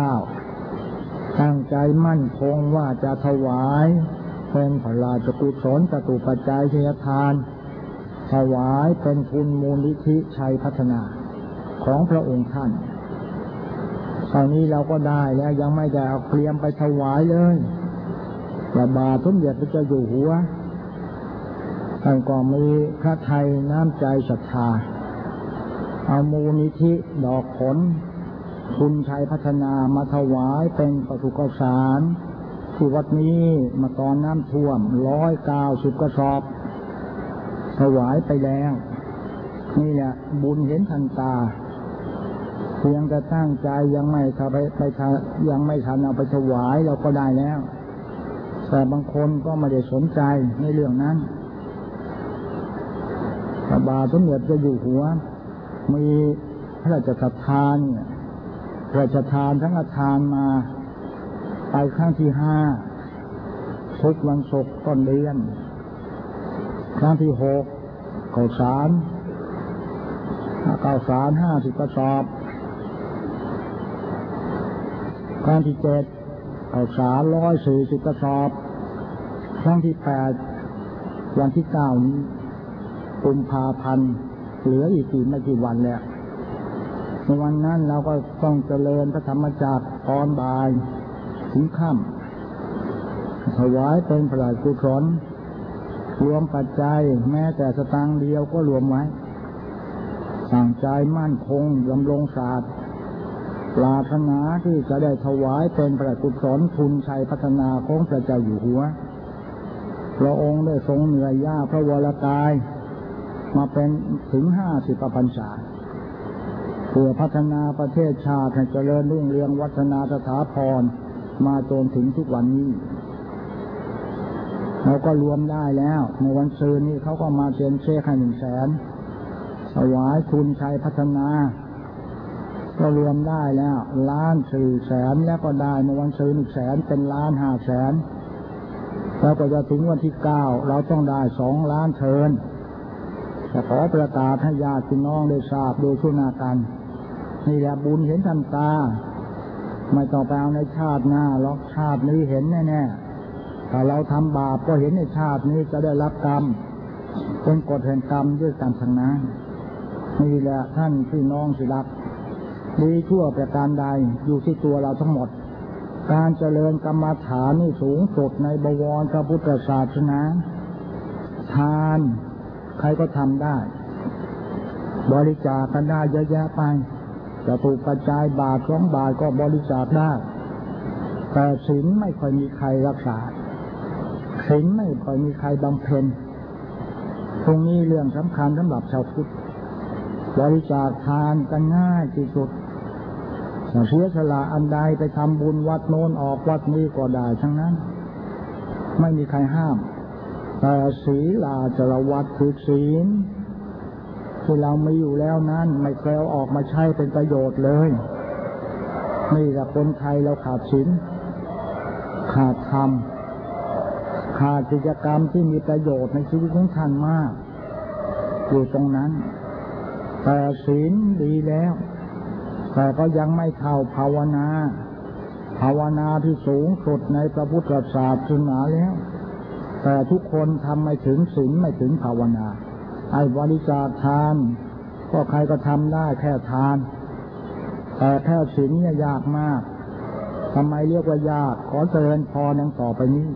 9ตั้งใจมั่นคงว่าจะถวายเป็นพระราชกุศลจตุปัจจัยทายทานถวายเป็นทุนมูลนิธิชัยพัฒนาของพระองค์ท่านตอนนี้เราก็ได้แล้วยังไม่ได้เอาเตรียมไปถวายเลยพระบาทสมเด็จพระเจ้าอยู่หัวท่านก็มีพระทัยน้ำใจศรัทธาเอามูลนิธิดอกผลคุณชัยพัฒนามาถวายเป็นประสุกสารที่วัดนี้มาตอนน้ำท่วม190 กระสอบถวายไปแล้วนี่แหละบุญเห็นทันตาเพียงแต่ตั้งใจยังไม่ยังไม่ทันเอาไปถวายเราก็ได้แล้วแต่บางคนก็ไม่ได้สนใจในเรื่องนั้นพระบาทสมเด็จพระเจ้าอยู่หัวมีพระราชทานพระราชทานทั้งอาทานมาไปครั้งที่5ทุกวันศุกร์ต้นเดือนครั้งที่6ข้าวสาร50 กระสอบครั้งที่7ข้าวสาร140 กระสอบครั้งที่8 วันที่9นี้กุมภาพันธ์เหลืออีกไม่กี่วันแล้วในวันนั้นเราก็ต้องเจริญพระธรรมจักรตอนบ่ายถึงค่ำถวายเป็นพระราชกุศลรวมปัจจัยแม้แต่สตางค์เดียวก็รวมไว้ตั้งใจมั่นคงดำรงศาสตร์ปรารถนาที่จะได้ถวายเป็นพระราชกุศลทุนชัยพัฒนาของพระเจ้าอยู่หัวพระองค์ได้ทรงเหนื่อยยากพระวรกายมาเป็นถึง50 พรรษาเพื่อพัฒนาประเทศชาติให้เจริญรุ่งเรืองวัฒนาสถาพรมาจนถึงทุกวันนี้เราก็รวมได้แล้วในวันซืนนี้เขาก็มาเซ็นเช็คให้100,000ถวายทุนชัยพัฒนาก็รวมได้แล้ว1,400,000แล้วก็ได้ในวันซืน100,000เป็น1,500,000แล้วก็จะถึงวันที่9เราต้องได้2 ล้านเทินจะขอประกาศให้ญาติพี่น้องได้ทราบโดยทั่วหน้ากันนี่แหละบุญเห็นทันตาไม่ต้องไปเอาในชาติหน้าหรอกชาตินี้เห็นแน่ๆถ้าเราทำบาปก็เห็นในชาตินี้จะได้รับกรรมเป็นกฎแห่งกรรมด้วยกันทั้งนั้นนี่แหละท่านพี่น้องสิรักดีชั่วประการใดอยู่ที่ตัวเราทั้งหมดการเจริญกรรมฐานนี่สูงสุดในบวรพระพุทธศาสนาทานใครก็ทำได้บริจาคกันได้เยอะแยะไปจะถูกกระจายบาท2 บาทก็บริจาคได้แต่ศีลไม่ค่อยมีใครรักษาศีลไม่ค่อยมีใครบำเพ็ญตรงนี้เรื่องสำคัญสำหรับชาวพุทธบริจาคทานกันง่ายที่สุดเสียสละอันใดไปทำบุญวัดโน้นออกวัดนี้ก็ได้ทั้งนั้นไม่มีใครห้ามแต่ศีลาจารวัตคือศีลที่เรามีอยู่แล้วนั้นไม่เคยเอาออกมาใช้เป็นประโยชน์เลยนี่แหละคนไทยเราขาดศีลขาดธรรมขาดกิจกรรมที่มีประโยชน์ในชีวิตของท่านมากอยู่ตรงนั้นแต่ศีลดีแล้วแต่ก็ยังไม่เท่าภาวนาที่สูงสุดในพระพุทธศาสนาแล้วแต่ทุกคนทำไม่ถึงศีลไม่ถึงภาวนาไอ้บริจาคทานก็ใครก็ทำได้แค่ทานแต่แค่ศีลเนี่ยยากมากทำไมเรียกว่ายากขอเจริญพรดังต่อไปนี้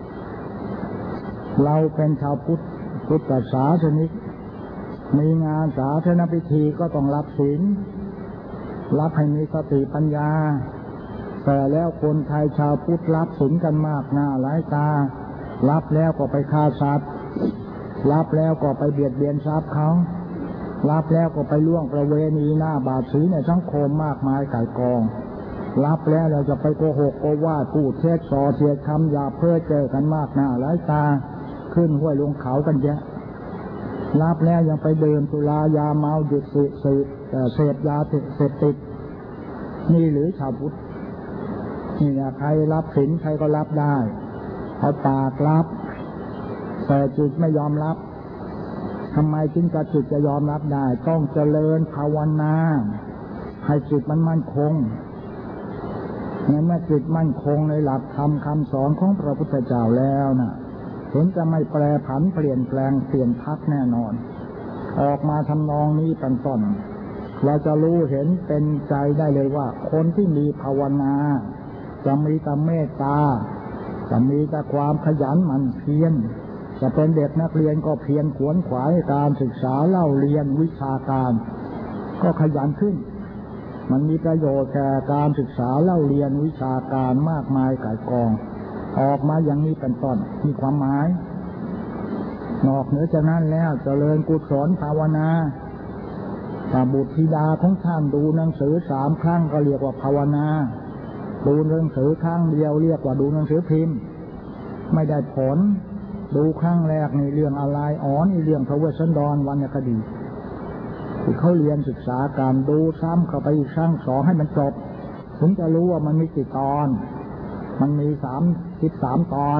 เราเป็นชาวพุทธศาสนิกมีงานสาธารณพิธีก็ต้องรับศีลรับให้มีสติปัญญาแต่แล้วคนไทยชาวพุทธรับศีลกันมากหน้าหลายตารับแล้วก็ไปฆ่าสัตว์รับแล้วก็ไปเบียดเบียนทรัพย์เขารับแล้วก็ไปล่วงประเวณีหน้าบาปศีลในสังคมมากมายก่ายกองรับแล้วเราจะไปโกหกโกว่าพูดเท็จส่อเสียดคำหยาบเพ้อเจ้อกันมากหน้าหลายตาขึ้นห้วยลงเขากันเยอะรับแล้วยังไปดื่มสุรายาเมาหยุดเสพยาเสพติดนี่หรือชาวพุทธนี่นะใครรับศีลใครก็รับได้เอาปากรับแต่จิตไม่ยอมรับทำไมจึงจิตจะยอมรับได้ต้องเจริญภาวนาให้จิตมันมั่นคงเมื่อจิตมั่นคงในหลักธรรมคำสอนของพระพุทธเจ้าแล้วนะเห็นจะไม่แปรผันเปลี่ยนแปลงเปลี่ยนพักแน่นอนออกมาทำนองนี้เป็นต้นเราจะรู้เห็นเป็นใจได้เลยว่าคนที่มีภาวนาจะมีแต่เมตตาจะมีแต่ความขยันหมั่นเพียรจะเป็นเด็กนักเรียนก็เพียรขวนขวายการศึกษาเล่าเรียนวิชาการก็ขยันขึ้นมันมีประโยชน์แก่การศึกษาเล่าเรียนวิชาการมากมายก่ายกองออกมาอย่างนี้เป็นต้นมีความหมายนอกเหนือจากนั้นแล้วเจริญกุศลภาวนาถ้าบุตรธิดาของท่านดูหนังสือ3 ครั้งก็เรียกว่าภาวนาดูหนังสือครั้งเดียวเรียกว่าดูหนังสือพิมพ์ไม่ได้ผลดูครั้งแรกในเรื่องอะไรนี่เรื่องพระเวสสันดรวรรณคดีที่เขาเรียนศึกษาการดูซ้ำเข้าไปอีกครั้ง2ให้มันจบถึงจะรู้ว่ามันมีกี่ตอนมันมี13 ตอน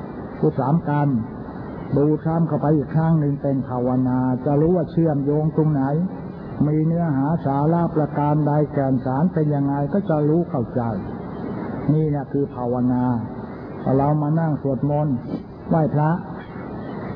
13 กันดูซ้ำเข้าไปอีกครั้งหนึ่งเป็นภาวนาจะรู้ว่าเชื่อมโยงตรงไหนมีเนื้อหาสาระประการใดแก่นสารเป็นยังไงก็จะรู้เข้าใจนี่นะคือภาวนาเรามานั่งสวดมนต์ไหว้พระ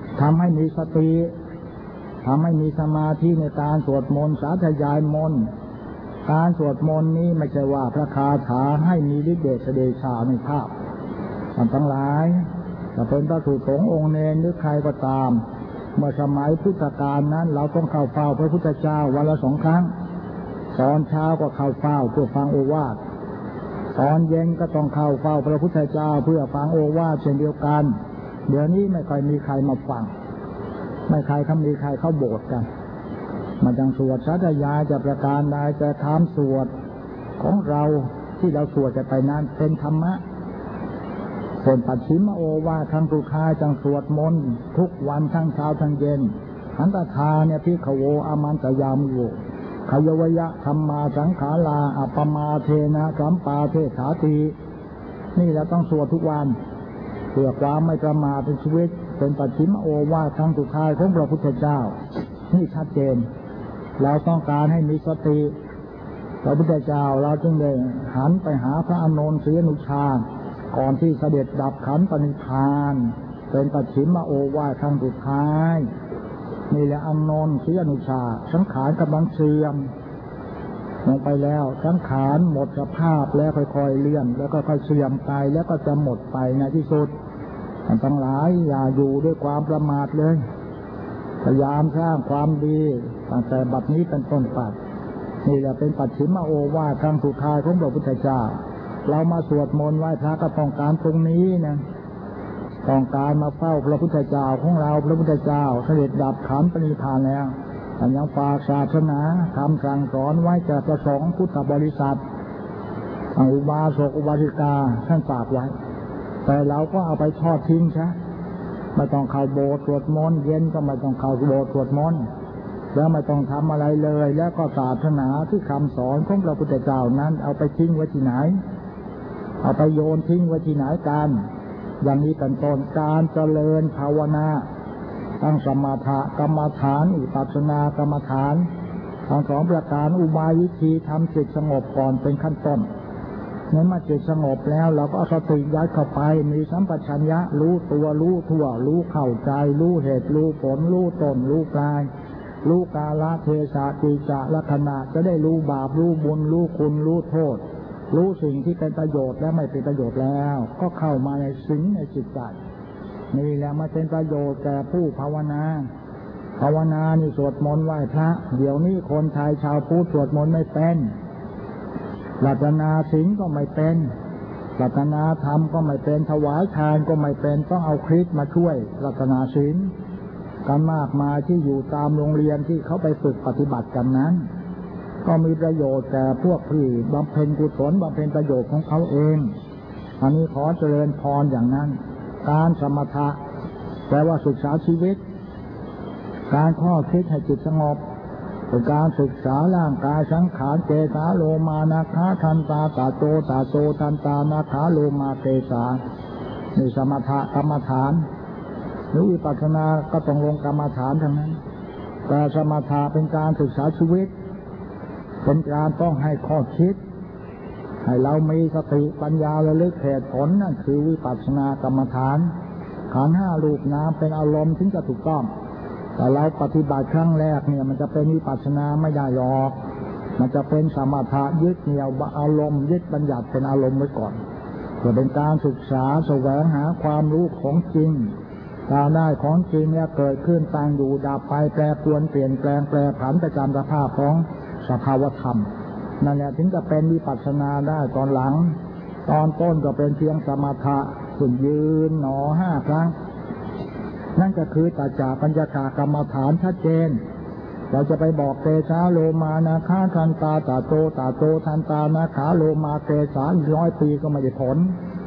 ทำให้มีสติทำให้มีสมาธิในการสวดมนต์สาธยายมนต์การสวดมนต์นี้ไม่ใช่ว่าพระคาถาให้มีฤทธิ์เดชเดชาในภาพท่านทั้งหลายจะเป็นพระสุสงฆ์องค์เนรหรือใครก็ตามเมื่อสมัยพุทธกาลนั้นเราต้องเข้าเฝ้าพระพุทธเจ้าวันละ2 ครั้งตอนเช้าก็เข้าเฝ้าเพื่อฟังโอวาทตอนเย็นก็ต้องเข้าเฝ้าพระพุทธเจ้าเพื่อฟังโอวาทเช่นเดียวกันเดี๋ยวนี้ไม่ค่อยมีใครมาฟังไม่ใครมีใครเข้าโบสถ์กันมันจังสวดสาธยายจะประการใดจะทำสวดของเราที่เราสวดจะไปนั้นเป็นธรรมะส่วนปัจฉิมโอวาทครั้งสุดท้ายจังสวดมนต์ทุกวันทั้งเช้าทั้งเย็นขันตทาเนี่ยพิขโวอามันตยามโวขยวยะธรรมาสังขาราอัปปมาเทนะสัมปาเทขาตินี่เราต้องสวดทุกวันเพื่อความไม่ประมาทในชีวิตเป็นปัจฉิมโอวาทครั้งสุดท้ายของพระพุทธเจ้านี่ชัดเจนเราต้องการให้มีสติพระพุทธเจ้าเราจึงได้หันไปหาพระอานนท์ศรีอนุชาก่อนที่เสด็จดับขันธ์ปณิพานเป็นปัจฉิมโอวาทครั้งสุดท้ายนี่แหละอานนท์ศรีอนุชาสังขารกำลังเสื่อมลงไปแล้วสังขารหมดสภาพแล้วค่อยๆเลื่อนแล้วก็ค่อยเสื่อมไปแล้วก็จะหมดไปในที่สุดท่านทั้งหลายอย่าอยู่ด้วยความประมาทเลยพยายามสร้างความดีตั้งแต่บัดนี้เป็นต้นไปนี่แหละเป็นปัจฉิมโอวาทครั้งสุดท้ายของพระพุทธเจ้าเรามาสวดมนต์ไหว้พระก็ต้องการตรงนี้นะต้องการมาเฝ้าพระพุทธเจ้าของเราพระพุทธเจ้าเสด็จดับขันธ์ปณิพานแล้วท่านยังฝากศาสนาคำสั่งสอนไว้แก่พระสงฆ์พุทธบริษัทอุบาสกอุบาสิกาท่านฝากไว้แต่เราก็เอาไปทอดทิ้งซะไม่ต้องเข้าโบสถ์สวดมนต์เย็นก็ไม่ต้องเข้าโบสถ์สวดมนต์แล้วไม่ต้องทำอะไรเลยแล้วก็ศาสนาที่คำสอนของพระพุทธเจ้านั้นเอาไปทิ้งไว้ที่ไหนเอาไปโยนทิ้งไว้ที่ไหนกันอย่างนี้เป็นต้นการเจริญภาวนาทั้งสมถะกรรมฐานวิปัสสนากรรมฐานทั้ง2 ประการอุบายวิธีทำจิตสงบก่อนเป็นขั้นต้นเมื่อจิตสงบแล้วเราก็เอาสติยัดเข้าไปมีสัมปชัญญะรู้ตัวรู้ทั่วรู้เข้าใจรู้เหตุรู้ผลรู้ต้นรู้ปลายรู้กาลเทศะกิจลักษณะจะได้รู้บาปรู้บุญรู้คุณรู้โทษรู้สิ่งที่เป็นประโยชน์และไม่เป็นประโยชน์แล้วก็เข้ามาในสิ่งในจิตใจนี่แหละมาเป็นประโยชน์แก่ผู้ภาวนานี่สวดมนต์ไหว้พระเดี๋ยวนี้คนไทยชาวพุทธสวดมนต์ไม่เป็นรัตนาศีลก็ไม่เป็นรัตนาธรรมก็ไม่เป็นถวายทานก็ไม่เป็นต้องเอาคริสต์มาช่วยรัตนาศีลกันมากมายที่อยู่ตามโรงเรียนที่เขาไปฝึกปฏิบัติกันนั้นก็มีประโยชน์แก่พวกที่บำเพ็ญกุศลบำเพ็ญประโยชน์ของเขาเองอันนี้ขอเจริญพรอย่างนั้นการสมถะแปลว่าศึกษาชีวิตการข้อคิดให้จิตสงบเป็นการศึกษาร่างกายสังขารเจสาโลมานาคาทันตาตาโจทันตานาคาโลมาเจสานี่สมถะกรรมฐานหรือวิปัสสนาก็ต้องลงกรรมฐานทั้งนั้นแต่สมถะเป็นการศึกษาชีวิตเป็นการต้องให้ข้อคิดให้เรามีสติปัญญาระลึกเหตุผลนั่นคือวิปัสสนากรรมฐานขันธ์5รูปนามเป็นอารมณ์ถึงจะถูกต้องแต่เราปฏิบัติครั้งแรกเนี่ยมันจะเป็นวิปัสสนาไม่ได้หรอกมันจะเป็นสมถะยึดเหนี่ยวอารมณ์ยึดบัญญัติเป็นอารมณ์ไว้ก่อนเพื่อเป็นการศึกษาแสวงหาความรู้ของจริงถ้าได้ของจริงเนี่ยเกิดขึ้นตั้งอยู่ดับไปแปรปรวนเปลี่ยนแปลงแปรผันไปตามสภาพของสภาวธรรมนั่นแหละถึงจะเป็นวิปัสสนาได้ตอนหลังตอนต้นก็เป็นเพียงสมถะสุดยืนหนอ5 ครั้งนั่นก็คือตัจจปัญญากกรรมฐานชัดเจนเราจะไปบอกเตชะโลมานาคาทันตาตาโจทันตานาขาโลมาเตสา100 ปีก็ไม่ได้ผล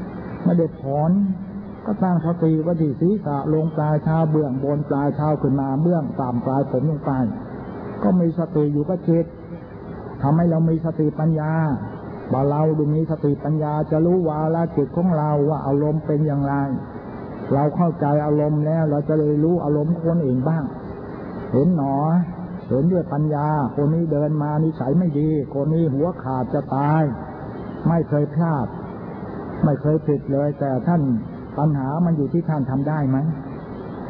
ก็ตั้งสติไว้ที่ศีรษะลงปลายเท้าเบื้องบนปลายเท้าขึ้นมาเบื้องต่ำปลายผมลงไปก็มีสติอยู่กับจิตทำให้เรามีสติปัญญาเราดูมีสติปัญญาจะรู้วาระจิตของเราว่าอารมณ์เป็นอย่างไรเราเข้าใจอารมณ์แล้วเราจะเลยรู้อารมณ์คนอื่นบ้างเห็นด้วยปัญญาคนนี้เดินมานิสัยไม่ดีคนนี้หัวขาดจะตายไม่เคยพลาดไม่เคยผิดเลยแต่ท่านปัญหามันอยู่ที่ท่านทำได้ไหม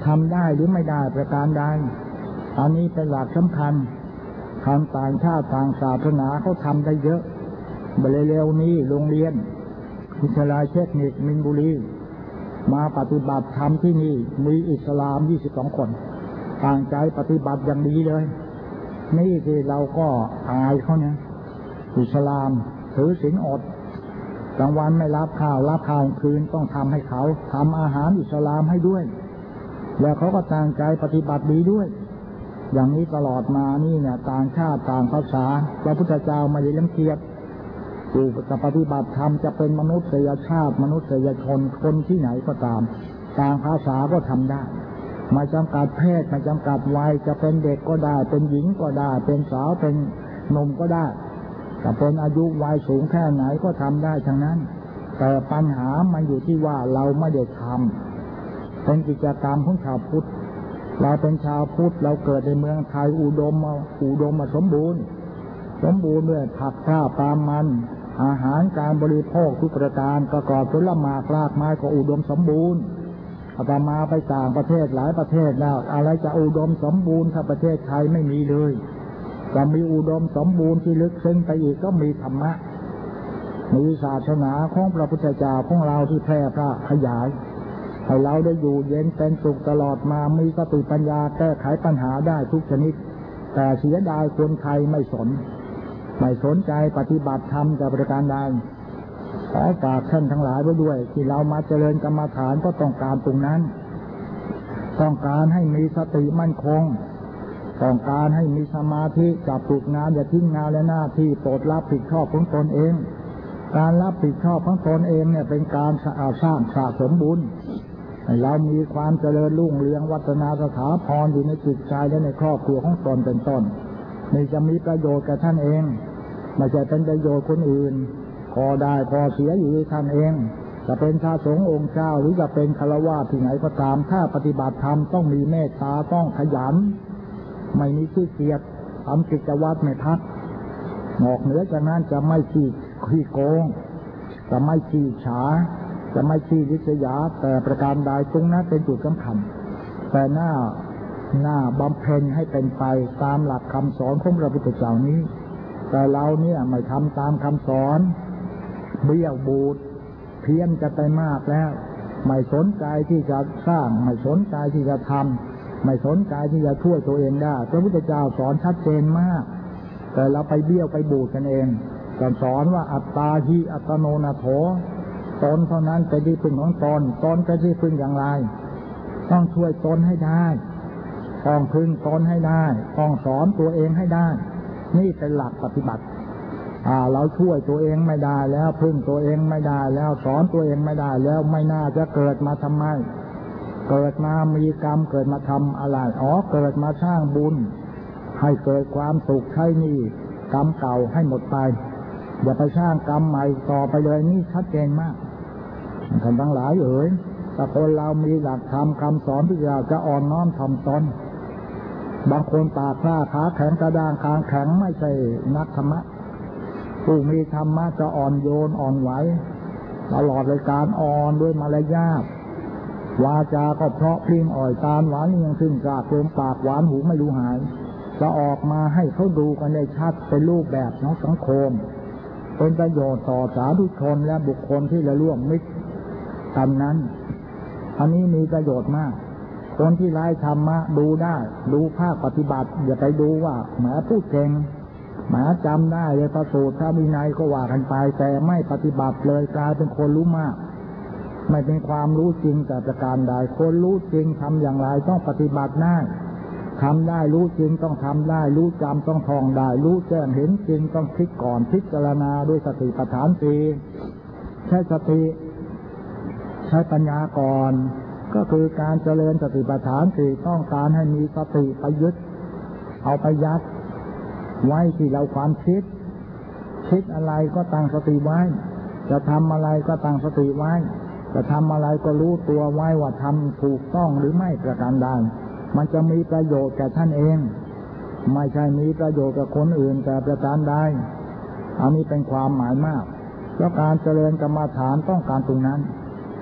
ทำได้หรือไม่ได้ประการใดอันนี้เป็นหลักสำคัญทางต่างชาติต่างศาสนาเขาทำได้เยอะเร็วๆนี้โรงเรียนวิทยาลัยเทคนิคมินบุรีมาปฏิบัติธรรมที่นี่มีอิสลาม22 คนตั้งใจปฏิบัติอย่างดีเลยนี่ที่เราก็อายเขาเนี่ยอิสลามถือศีลอดกลางวันไม่รับข้าวคืนต้องทำให้เขาทำอาหารอิสลามให้ด้วยแล้วเขาก็ตั้งใจปฏิบัติดีด้วยอย่างนี้ตลอดมานี่เนี่ยต่างชาติต่างภาษาพระพุทธเจ้าไม่ได้รังเกียจผู้ปฏิบัติธรรมจะเป็นมนุษยชาติมนุษยชนคนที่ไหนก็ตามต่างภาษาก็ทำได้ไม่จำกัดเพศไม่จำกัดวัยจะเป็นเด็กก็ได้เป็นหญิงก็ได้เป็นสาวเป็นหนุ่มก็ได้จะเป็นอายุวัยสูงแค่ไหนก็ทำได้ทั้งนั้นแต่ปัญหามันอยู่ที่ว่าเราไม่ได้ทำเป็นกิจกรรมของชาวพุทธเราเป็นชาวพุทธเราเกิดในเมืองไทยอุดมมาสมบูรณ์ด้วยผักข้าวปลามันอาหารการบริโภคทุกประการประกอบผลไม้รากไม้ก็อุดมสมบูรณ์อาตมาไปต่างประเทศหลายประเทศแล้วอะไรจะอุดมสมบูรณ์ถ้าประเทศไทยไม่มีเลยจะมีอุดมสมบูรณ์ที่ลึกซึ้งไปอีกก็มีธรรมะมีศาสนาของพระพุทธเจ้าของเราที่แพร่พระขยายให้เราได้อยู่เย็นเป็นสุขตลอดมามีสติปัญญาแก้ไขปัญหาได้ทุกชนิดแต่เสียดายคนไทยไม่สนใจปฏิบัติธรรมกับประการใดขอฝากท่านทั้งหลายไว้ด้วยที่เรามาเจริญกรรมฐานก็ต้องการตรงนั้นต้องการให้มีสติมั่นคงต้องการให้มีสมาธิจับถูกงานอย่าทิ้งงานและหน้าที่โปรดรับผิดชอบของตนเองการรับผิดชอบของตนเองเนี่ยเป็นการสร้างสะสมบุญให้เรามีความเจริญรุ่งเรืองวัฒนาสถาพรอยู่ในจิตใจและในครอบครัวของตนเป็นต้นนี่จะมีประโยชน์กับท่านเองไม่ใช่เป็นประโยชน์คนอื่นพอได้พอเสียอยู่ที่ท่านเองจะเป็นพระสงฆ์องค์เจ้าหรือจะเป็นฆราวาสที่ไหนก็ตามถ้าปฏิบัติธรรมต้องมีเมตตาต้องขยันไม่มีขี้เกียจทำกิจวัตรไม่พักนอกเหนือจากนั้นจะไม่ขี้โกงจะไม่ขี้ฉาจะไม่ขี้ริษยาแต่ประการใดตรงนั้นเป็นจุดสำคัญแต่หน้าบำเพ็ญให้เป็นไปตามหลักคำสอนของพระพุทธเจ้านี้แต่เราเนี่ยไม่ทำตามคำสอนเบี้ยวบูดเพี้ยนจะไปมากแล้วไม่สนใจที่จะสร้างไม่สนใจที่จะทำไม่สนใจที่จะช่วยตัวเองได้พระพุทธเจ้าสอนชัดเจนมากแต่เราไปเบี้ยวไปบูดกันเองสอนว่าอัตตาหิอัตโนนาโถตนเท่านั้นเป็นที่พึ่งของตนก็ที่พึ่งอย่างไรต้องช่วยตนให้ได้ต้องพึ่งตนให้ได้ต้องสอนตัวเองให้ได้นี่เป็นหลักปฏิบัติเราช่วยตัวเองไม่ได้แล้วพึ่งตัวเองไม่ได้แล้วสอนตัวเองไม่ได้แล้วไม่น่าจะเกิดมาทำไมเกิดมามีกรรมเกิดมาทำอะไรเกิดมาสร้างบุญให้เกิดความสุขใช้หนี้กรรมเก่าให้หมดไปอย่าไปสร้างกรรมใหม่ต่อไปเลยนี่ชัดเจนมากท่านทั้งหลายถ้าคนเรามีหลักธรรมคำสอนที่เราจะอ่อนน้อมถ่อมตนบางคนปากกล้าขาแข็งกระด้างคางแข็งไม่ใช่นักธรรมะผู้มีธรรมะจะอ่อนโยนอ่อนไหวตลอดเลยการอ่อนด้วยมารยาทวาจาก็เพราะพลิ้งอ่อยตาหวานยังขึ้นกากลมปากหวานหูไม่รู้หายจะออกมาให้เขาดูกันได้ชัดเป็นรูปแบบของสังคมเป็นประโยชน์ต่อสาธุชนและบุคคลที่ละล่วงมิตรกันนั้นอันนี้มีประโยชน์มากคนที่ไร้ธรรมะดูได้ดูภาคปฏิบัติอย่าไปดูว่าแหมพูดเก่งแหมจำได้เลยพระสูตรพระวินัยก็ว่ากันไปแต่ไม่ปฏิบัติเลยกลายเป็นคนรู้มากไม่เป็นความรู้จริงแต่ประการใดคนรู้จริงทำอย่างไรต้องปฏิบัติได้ทำได้รู้จริงต้องทำได้รู้จำต้องท่องได้รู้แจ้งเห็นจริงต้องคิดก่อนพิจารณาด้วยสติปัฏฐานสี่ใช้สติใช้ปัญญาก่อนก็คือการเจริญสติปัฏฐานสี่ต้องการให้มีสติไปยึดเอาไปยัดไว้ที่เราความคิดอะไรก็ตั้งสติไว้จะทำอะไรก็ตั้งสติไว้จะทำอะไรก็รู้ตัวไว้ว่าทำถูกต้องหรือไม่ประการใดมันจะมีประโยชน์แก่ท่านเองไม่ใช่มีประโยชน์กับคนอื่นแต่ประการใดอันนี้เป็นความหมายมากเพราะการเจริญกรรมฐานต้องการตรงนั้น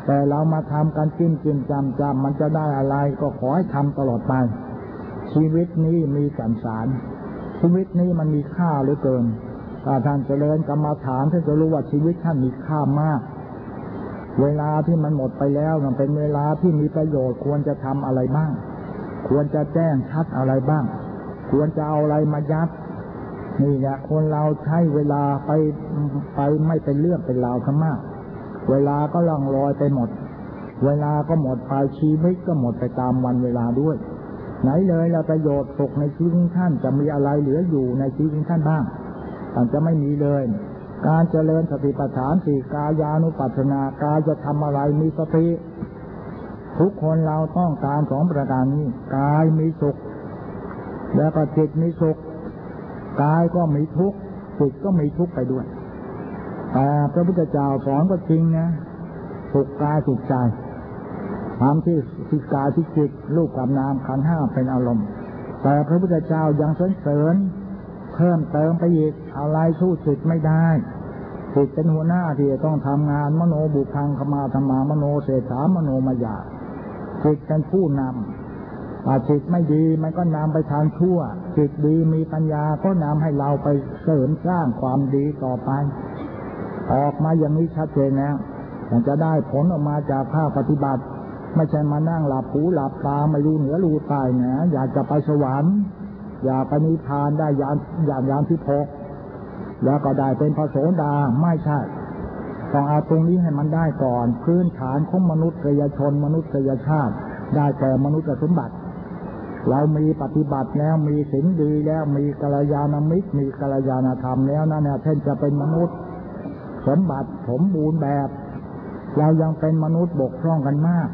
แต่เรามาทำกันจิ้มจำมันจะได้อะไรก็ขอให้ทำตลอดไปชีวิตนี้มีสังสารชีวิตนี้มันมีค่าเหลือเกินถ้าท่านเจริญกรรมฐานท่านจะรู้ว่าชีวิตท่านมีค่ามากเวลาที่มันหมดไปแล้วมันเป็นเวลาที่มีประโยชน์ควรจะทำอะไรบ้างควรจะแจ้งชัดอะไรบ้างควรจะเอาอะไรมายัดนี่แหละคนเราใช้เวลาไปไม่เป็นเรื่องเป็นราวซะมากเวลาก็ล่องลอยไปหมดเวลาก็หมดไปชีวิตก็หมดไปตามวันเวลาด้วยไหนเลยแล้วประโยชน์ตกในชีวิตท่านจะมีอะไรเหลืออยู่ในชีวิตท่านบ้างท่านจะไม่มีเลยการเจริญสติปัฏฐานสี่กายานุปัสสนากายจะทำอะไรมีสติทุกคนเราต้องการสองประการนี้กายมีสุขแล้วก็จิตมีสุขกายก็มีทุกข์จิตก็มีทุกข์ไปด้วยแต่พระพุทธเจ้าสอนก็จริงนะสุขกายสุขใจทำที่กายที่จิตรูปกับนามขันธ์ห้าเป็นอารมณ์แต่พระพุทธเจ้ายังเสริญเพิ่มเติมไปอีกอะไรสู้จิตไม่ได้จิตเป็นหัวหน้าที่ต้องทำงานมโนบุพังขมาธรรมามโนเศรษฐามโนมายาจิตเป็นผู้นำถ้าจิตไม่ดีมันก็นำไปทางชั่วจิตดีมีปัญญาก็นำให้เราไปเสริมสร้างความดีต่อไปออกมาอย่างนี้ชัดเจนแล้วมันจะได้ผลออกมาจากภาคปฏิบัติไม่ใช่มานั่งหลับหูหลับตาไม่รู้เหนือรู้ใต้นะอยากจะไปสวรรค์อยากไปนิพพานได้ยานที่พกแล้วก็ได้เป็นพระโสดาไม่ใช่ต้องเอาตรงนี้ให้มันได้ก่อนพื้นฐานของมนุษยชนมนุษยชาติได้แต่มนุษยสมบัติเรามีปฏิบัติแล้วมีศีลดีแล้วมีกัลยาณมิตรมีกัลยาณธรรมแล้วนั่นเนี่ยท่านจะเป็นมนุษย์สมบัติสมบูรณ์แบบเรายังเป็นมนุษย์บกพร่องกันมาก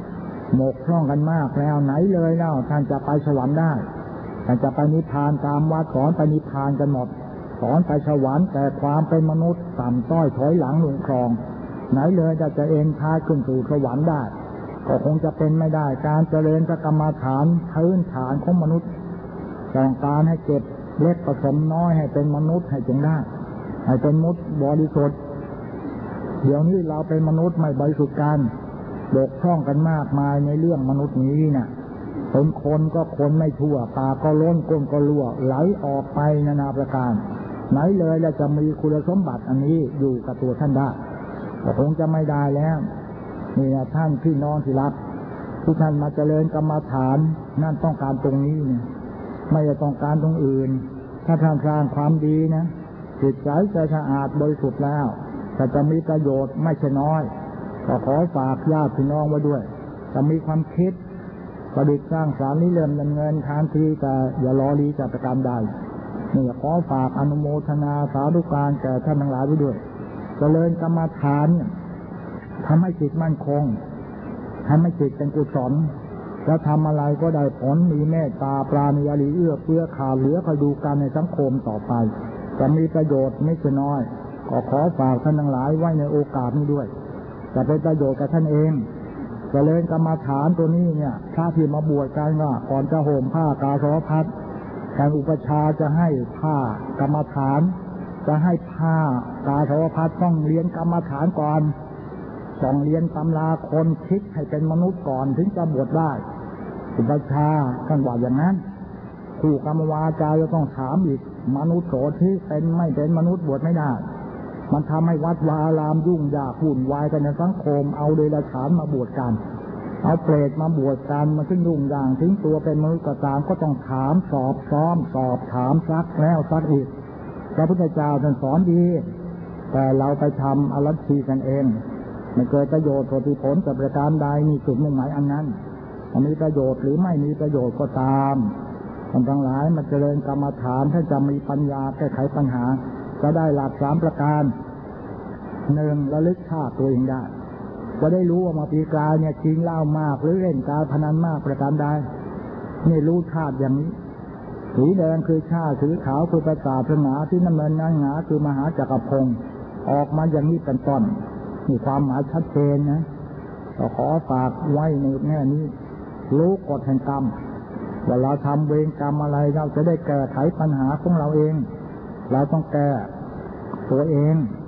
แล้วไหนเลยแล้วท่านจะไปสวรรค์ได้ท่านจะไปนิพพานตามวัดสอนไปนิพพานกันหมดสอนไปสวรรค์แต่ความเป็นมนุษย์ต่ำต้อยถอยหลังลงคลองไหนเลยจะเอ็นท้ายขึ้นสู่สวรรค์ได้ก็คงจะเป็นไม่ได้การเจริญกรรมฐานพื้นฐานของมนุษย์ต้องการให้เก็บเล็กผสมน้อยให้เป็นมนุษย์ให้จงได้ให้เป็นมนุษย์บริสุทธิ์เดี๋ยวนี้เราเป็นมนุษย์ไม่บริสุทธิ์กันบกพร่องกันมากมายในเรื่องมนุษย์นี้นะเป็นคนก็คนไม่ทั่วปากก็ล้นก้นก็รั่วไหลออกไปนานาประการไหนเลยแล้วจะมีคุณสมบัติอันนี้อยู่กับตัวท่านได้ก็คงจะไม่ได้แล้วนี่นะท่านพี่น้องที่รักทุกท่านมาเจริญกรรมฐานนั่นต้องการตรงนี้เนี่ยไม่ได้ต้องการตรงอื่นถ้าท่านสร้างความดีนะจิตใจจะสะอาดบริสุทธิ์แล้วจะมีประโยชน์ไม่ใช่น้อยก็ขอฝากญาติพี่น้องไว้ด้วยจะมีความคิดประดิษฐ์สร้างสรรค์นี้เริ่มดำเนินทางที่แต่อย่ารอรีจากประการใดนี่ขอฝากอนุโมทนาสาธุการแก่ท่านทั้งหลายไว้ด้วยเจริญกรรมฐานทำให้จิตมั่นคงทำให้จิตเป็นกุศลแล้วทำอะไรก็ได้ผลมีเมตตาปราณีอารีเอื้อเฟื้อขาเหลือคอยดูกันในสังคมต่อไปจะมีประโยชน์ไม่ใช่น้อยก็ขอฝากท่านทั้งหลายไว้ในโอกาสนี้ด้วยจะเป็นประโยชน์กับท่านเองเจริญกรรมฐานตัวนี้เนี่ยถ้าที่มาบวชกันก็ก่อนจะห่มผ้ากาสาวพัดการอุปชาจะให้ผ้ากรรมฐานจะให้ผ้ากาสาวพัดต้องเรียนกรรมฐานก่อนต้องเรียนตำราคนคิดให้เป็นมนุษย์ก่อนถึงจะบวชได้อุปชาท่านว่าอย่างนั้นผู้กรรมวาจาจะต้องถามอีกมนุษย์โสที่เป็นไม่เป็นมนุษย์บวชไม่ได้มันทำให้วัดวาอารามยุ่งยากวุ่นวายกันในสังคมเอาเดรัจฉานมาบวชกันเอาเปรตมาบวชกันมันซึ่งยุ่งยากถึงตัวเป็นมนุษย์ก็ตามก็ต้องถามสอบซ้อมสอบถามซักแล้วซักอีกพระพุทธเจ้าท่านสอนดีแต่เราไปทำอรัชชีกันเองไม่เกิดประโยชน์ผลกับประการใดมีจุดมุ่งหมายอันนั้นมีประโยชน์หรือไม่มีประโยชน์ก็ตามท่านทั้งหลายมาเจริญกรรมฐานท่านจะมีปัญญาแก้ไขปัญหาจะได้หลัก3ประการ1ระลึกชาติตัวเองได้จะได้รู้ว่ามาปีกลายเนี่ยกินเหล้ามากหรือเล่นการพนันมากประการใดนี่รู้ชาติอย่างนี้สีแดงคือชาติสีขาวคือประสาทหนาที่น้ำเงินนั่งหนาคือมหาจักรพงศ์ออกมาอย่างนี้เป็นต้นมีความหมายชัดเจนนะก็ขอฝากไว้ในแง่นี้รู้กฎแห่งกรรมว่าเราทำเวรกรรมอะไรเราจะได้แก้ไขปัญหาของเราเองเราต้องแก้ตัวเอง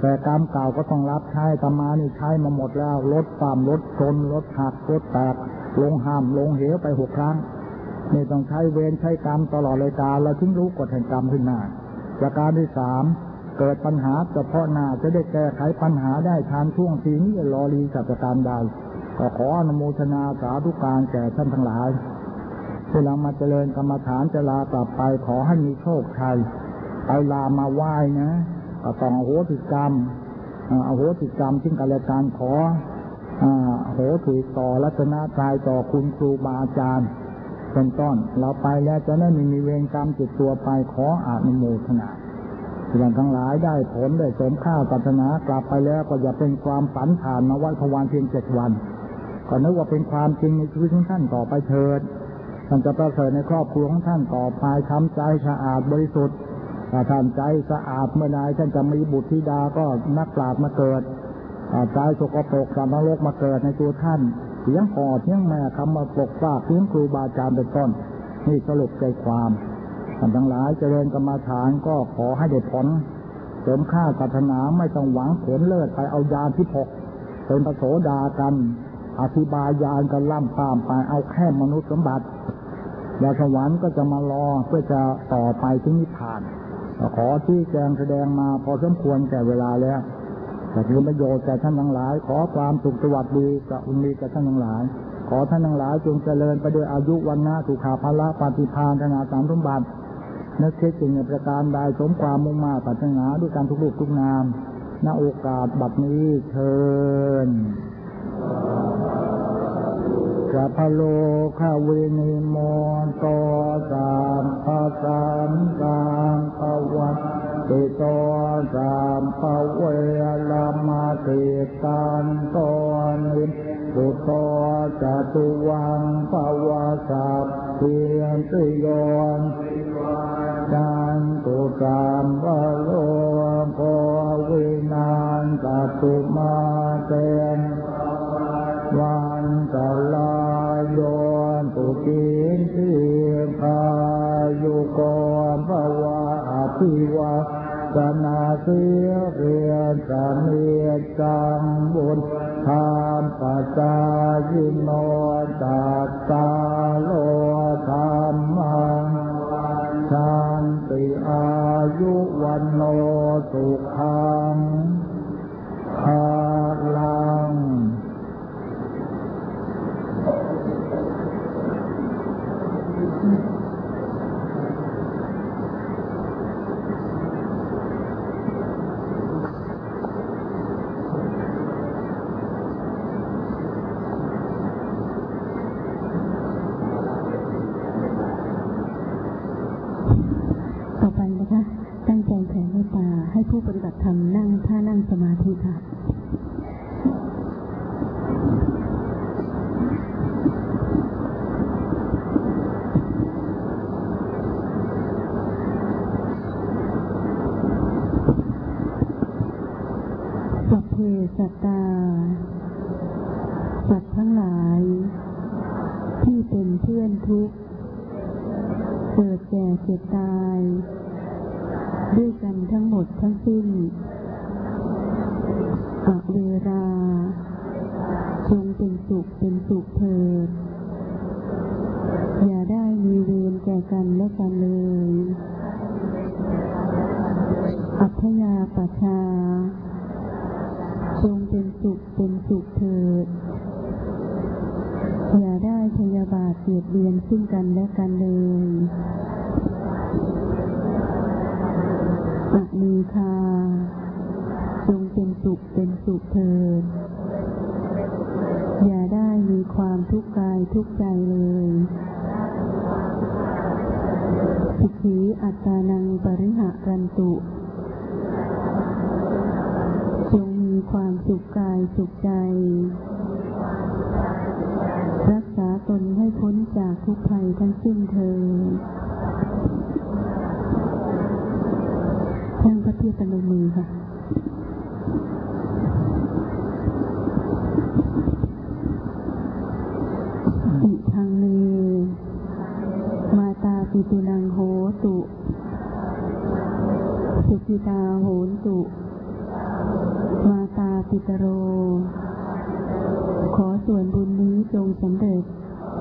แต่กรรมเก่าก็ต้องรับใช้ตมานี่ใช้มาหมดแล้วรถความรถชนรถหักรถแตกลงห้ามลงเหวไป6 ครั้งนี่ต้องใช้เวรใช้กรรมตลอดเลยการเราถึงรู้กฎแห่งกรรมขึ้นมาประการที่3เกิดปัญหาเฉพาะหน้าจะได้แก้ไขปัญหาได้ทันช่วงทีนี้รอรีจัดการใดก็ขออนุโมทนาสาธุการแก่ท่านทั้งหลายที่เรามาเจริญกรรมฐานจะลากลับไปขอให้มีโชคชัยไปลามาไหว้นะก็ต้องอโหสิกรรมซึ่งกันและกันขอโหสิต่อรัตนตรัยต่อคุณครูบาอาจารย์เป็นต้นเราไปแล้วจะไม่มีเวรกรรมติดตัวไปขออนุโมทนาท่านทั้งหลายได้ผลได้สมค่าปรารถนากลับไปแล้วก็อย่าเป็นความฝันผ่านมาวัดพวันเพียง7 วันก็นึกว่าเป็นความจริงในชีวิตของท่านต่อไปเถิดท่านจะประเสริฐในครอบครัวของท่านต่อไปทำใจสะอาดบริสุทธิ์ถ้าท่านใจสะอาดเมื่อใดท่านจะมีบุตรธิดาก็นักปราชญ์มาเกิดใจสกปรกสัตว์นรกมาเกิดในตัวท่านเสียงพ่อเสียงแม่คำมาปกป้าเสียงครูบาอาจารย์เป็นต้นนี่สรุปใจความท่านทั้งหลายเจริญกรรมฐานก็ขอให้ได้ผลเสริมค่าปรารถนาไม่ต้องหวังผลเลิศไปเอาญาณที่6เป็นพระโสดากันอธิบายญาณกันล่ำตามไปเอาแค่มนุษย์สมบัติแล้วสวรรค์ก็จะมารอเพื่อจะต่อไปที่นิพพานขอที่แจงแสดงมาพอสมควรแก่เวลาแล้วแต่ถือประโยชน์แก่ท่านทั้งหลายขอความสุขสวัสดีกับอุมีแก่ท่านทั้งหลายขอท่านทั้งหลายจงเจริญไปด้วยอายุวันนะสุขาภละปฏิภาณธนาสามสมบัตินึกคิดสิ่งในประการใดสมความมุ่งมาปรารถนาด้วยการทุกรูปทุกนามณโอกาสบัดนี้เชิญสัพพโลกเวนิโมโตสัมภสัมสังภวันติโตสัมภเวลามาติตันโตนิสุโตจตุวังภวสัพเพียงติโยนจันตุสัมภโลโกวินันตตุมาเตนวันตลายโยนตุกินทิพายุโกภวะอภิวาสนาสิริสามิจังบุญธรรมปัจจายิโนตัสสะโลธรรมังชันติอายุวันโนสุขังภาลังตั้งใจแผ่เมตตาให้ผู้ปฏิบัติธรรมนั่งท่านั่งสมาธิค่ะสัพเพสัตตาสัตว์ทั้งหลายที่เป็นเพื่อนทุกข์เกิดแก่เจ็บตายด้วยกันทั้งหมดทั้งสิ้นอเวราจงเป็นสุขเถิดอย่าได้มีเวรแก่กันและกันเลยอัพยาปัชชาจงเป็นสุขเถิดอย่าได้พยาบาทเบียดเบียนซึ่งกันและกันเลยอมีคาจงเป็นสุขเถิดอย่าได้มีความทุกข์กายทุกข์ใจเลยสิกขีอัตตานังปริหะรันตุจงมีความสุขกายสุขใจรักษาตนให้พ้นจากทุกภัยทั้งสิ้นเถิดนั่งพระเพียรพนมมือค่ะอิทังเมมาตาปิตุนังโหตุสุขิตาโหนตุมาตาปิตโรขอส่วนบุญนี้จงสำเร็จ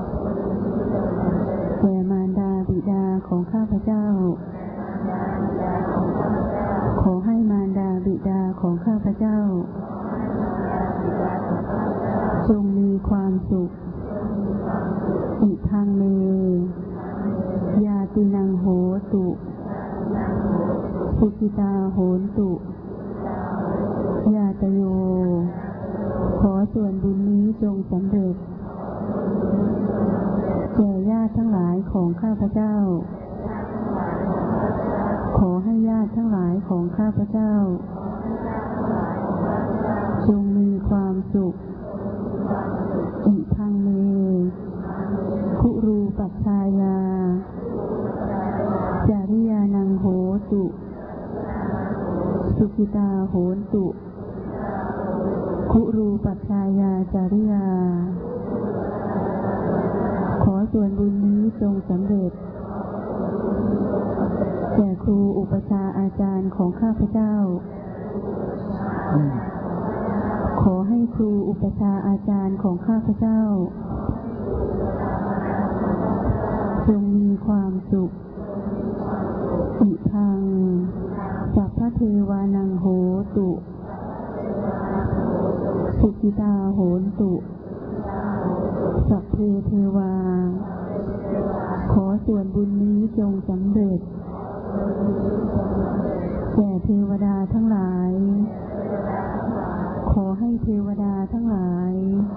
แก่มารดาบิดาของข้าพเจ้าขอให้มารดาบิดาของข้าพเจ้าจงมีความสุขอิทังเมยาตินังโหตุสุขิตาโหนตุยาตโยขอส่วนบุญนี้จงสำเร็จแก่ญาติทั้งหลายของข้าพเจ้าขอให้ญาติทั้งหลายของข้าพเจ้าจงมีความสุขอิทังเมคุรูปัชฌายาจาริยานังโหตุสุขิตาโหนตุคุรูปัชฌายาจาริยาขอส่วนบุญนี้จงสำเร็จแก่ครูอุปชาอาจารย์ของข้าพเจ้าขอให้ครูอุปชาอาจารย์ของข้าพเจ้าจงมีความสุขอิทังสัพพเทวานังโหตุสุขิตาโหนตุสัพเพเทวาขอส่วนบุญนี้จงสำเร็จแก่เทวดาทั้งหลายขอให้เทวดาทั้งหลาย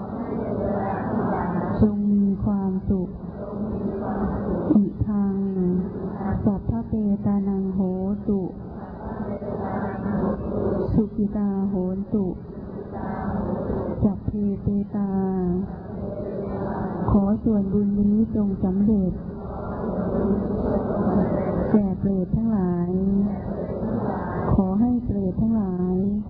จงมีความสุขอิทังสัพพเปตานังโหตุสุขิตาโหนตุสัพเพเปตาขอส่วนบุญนี้จงสำเร็จแก่เปรตทั้งหลาย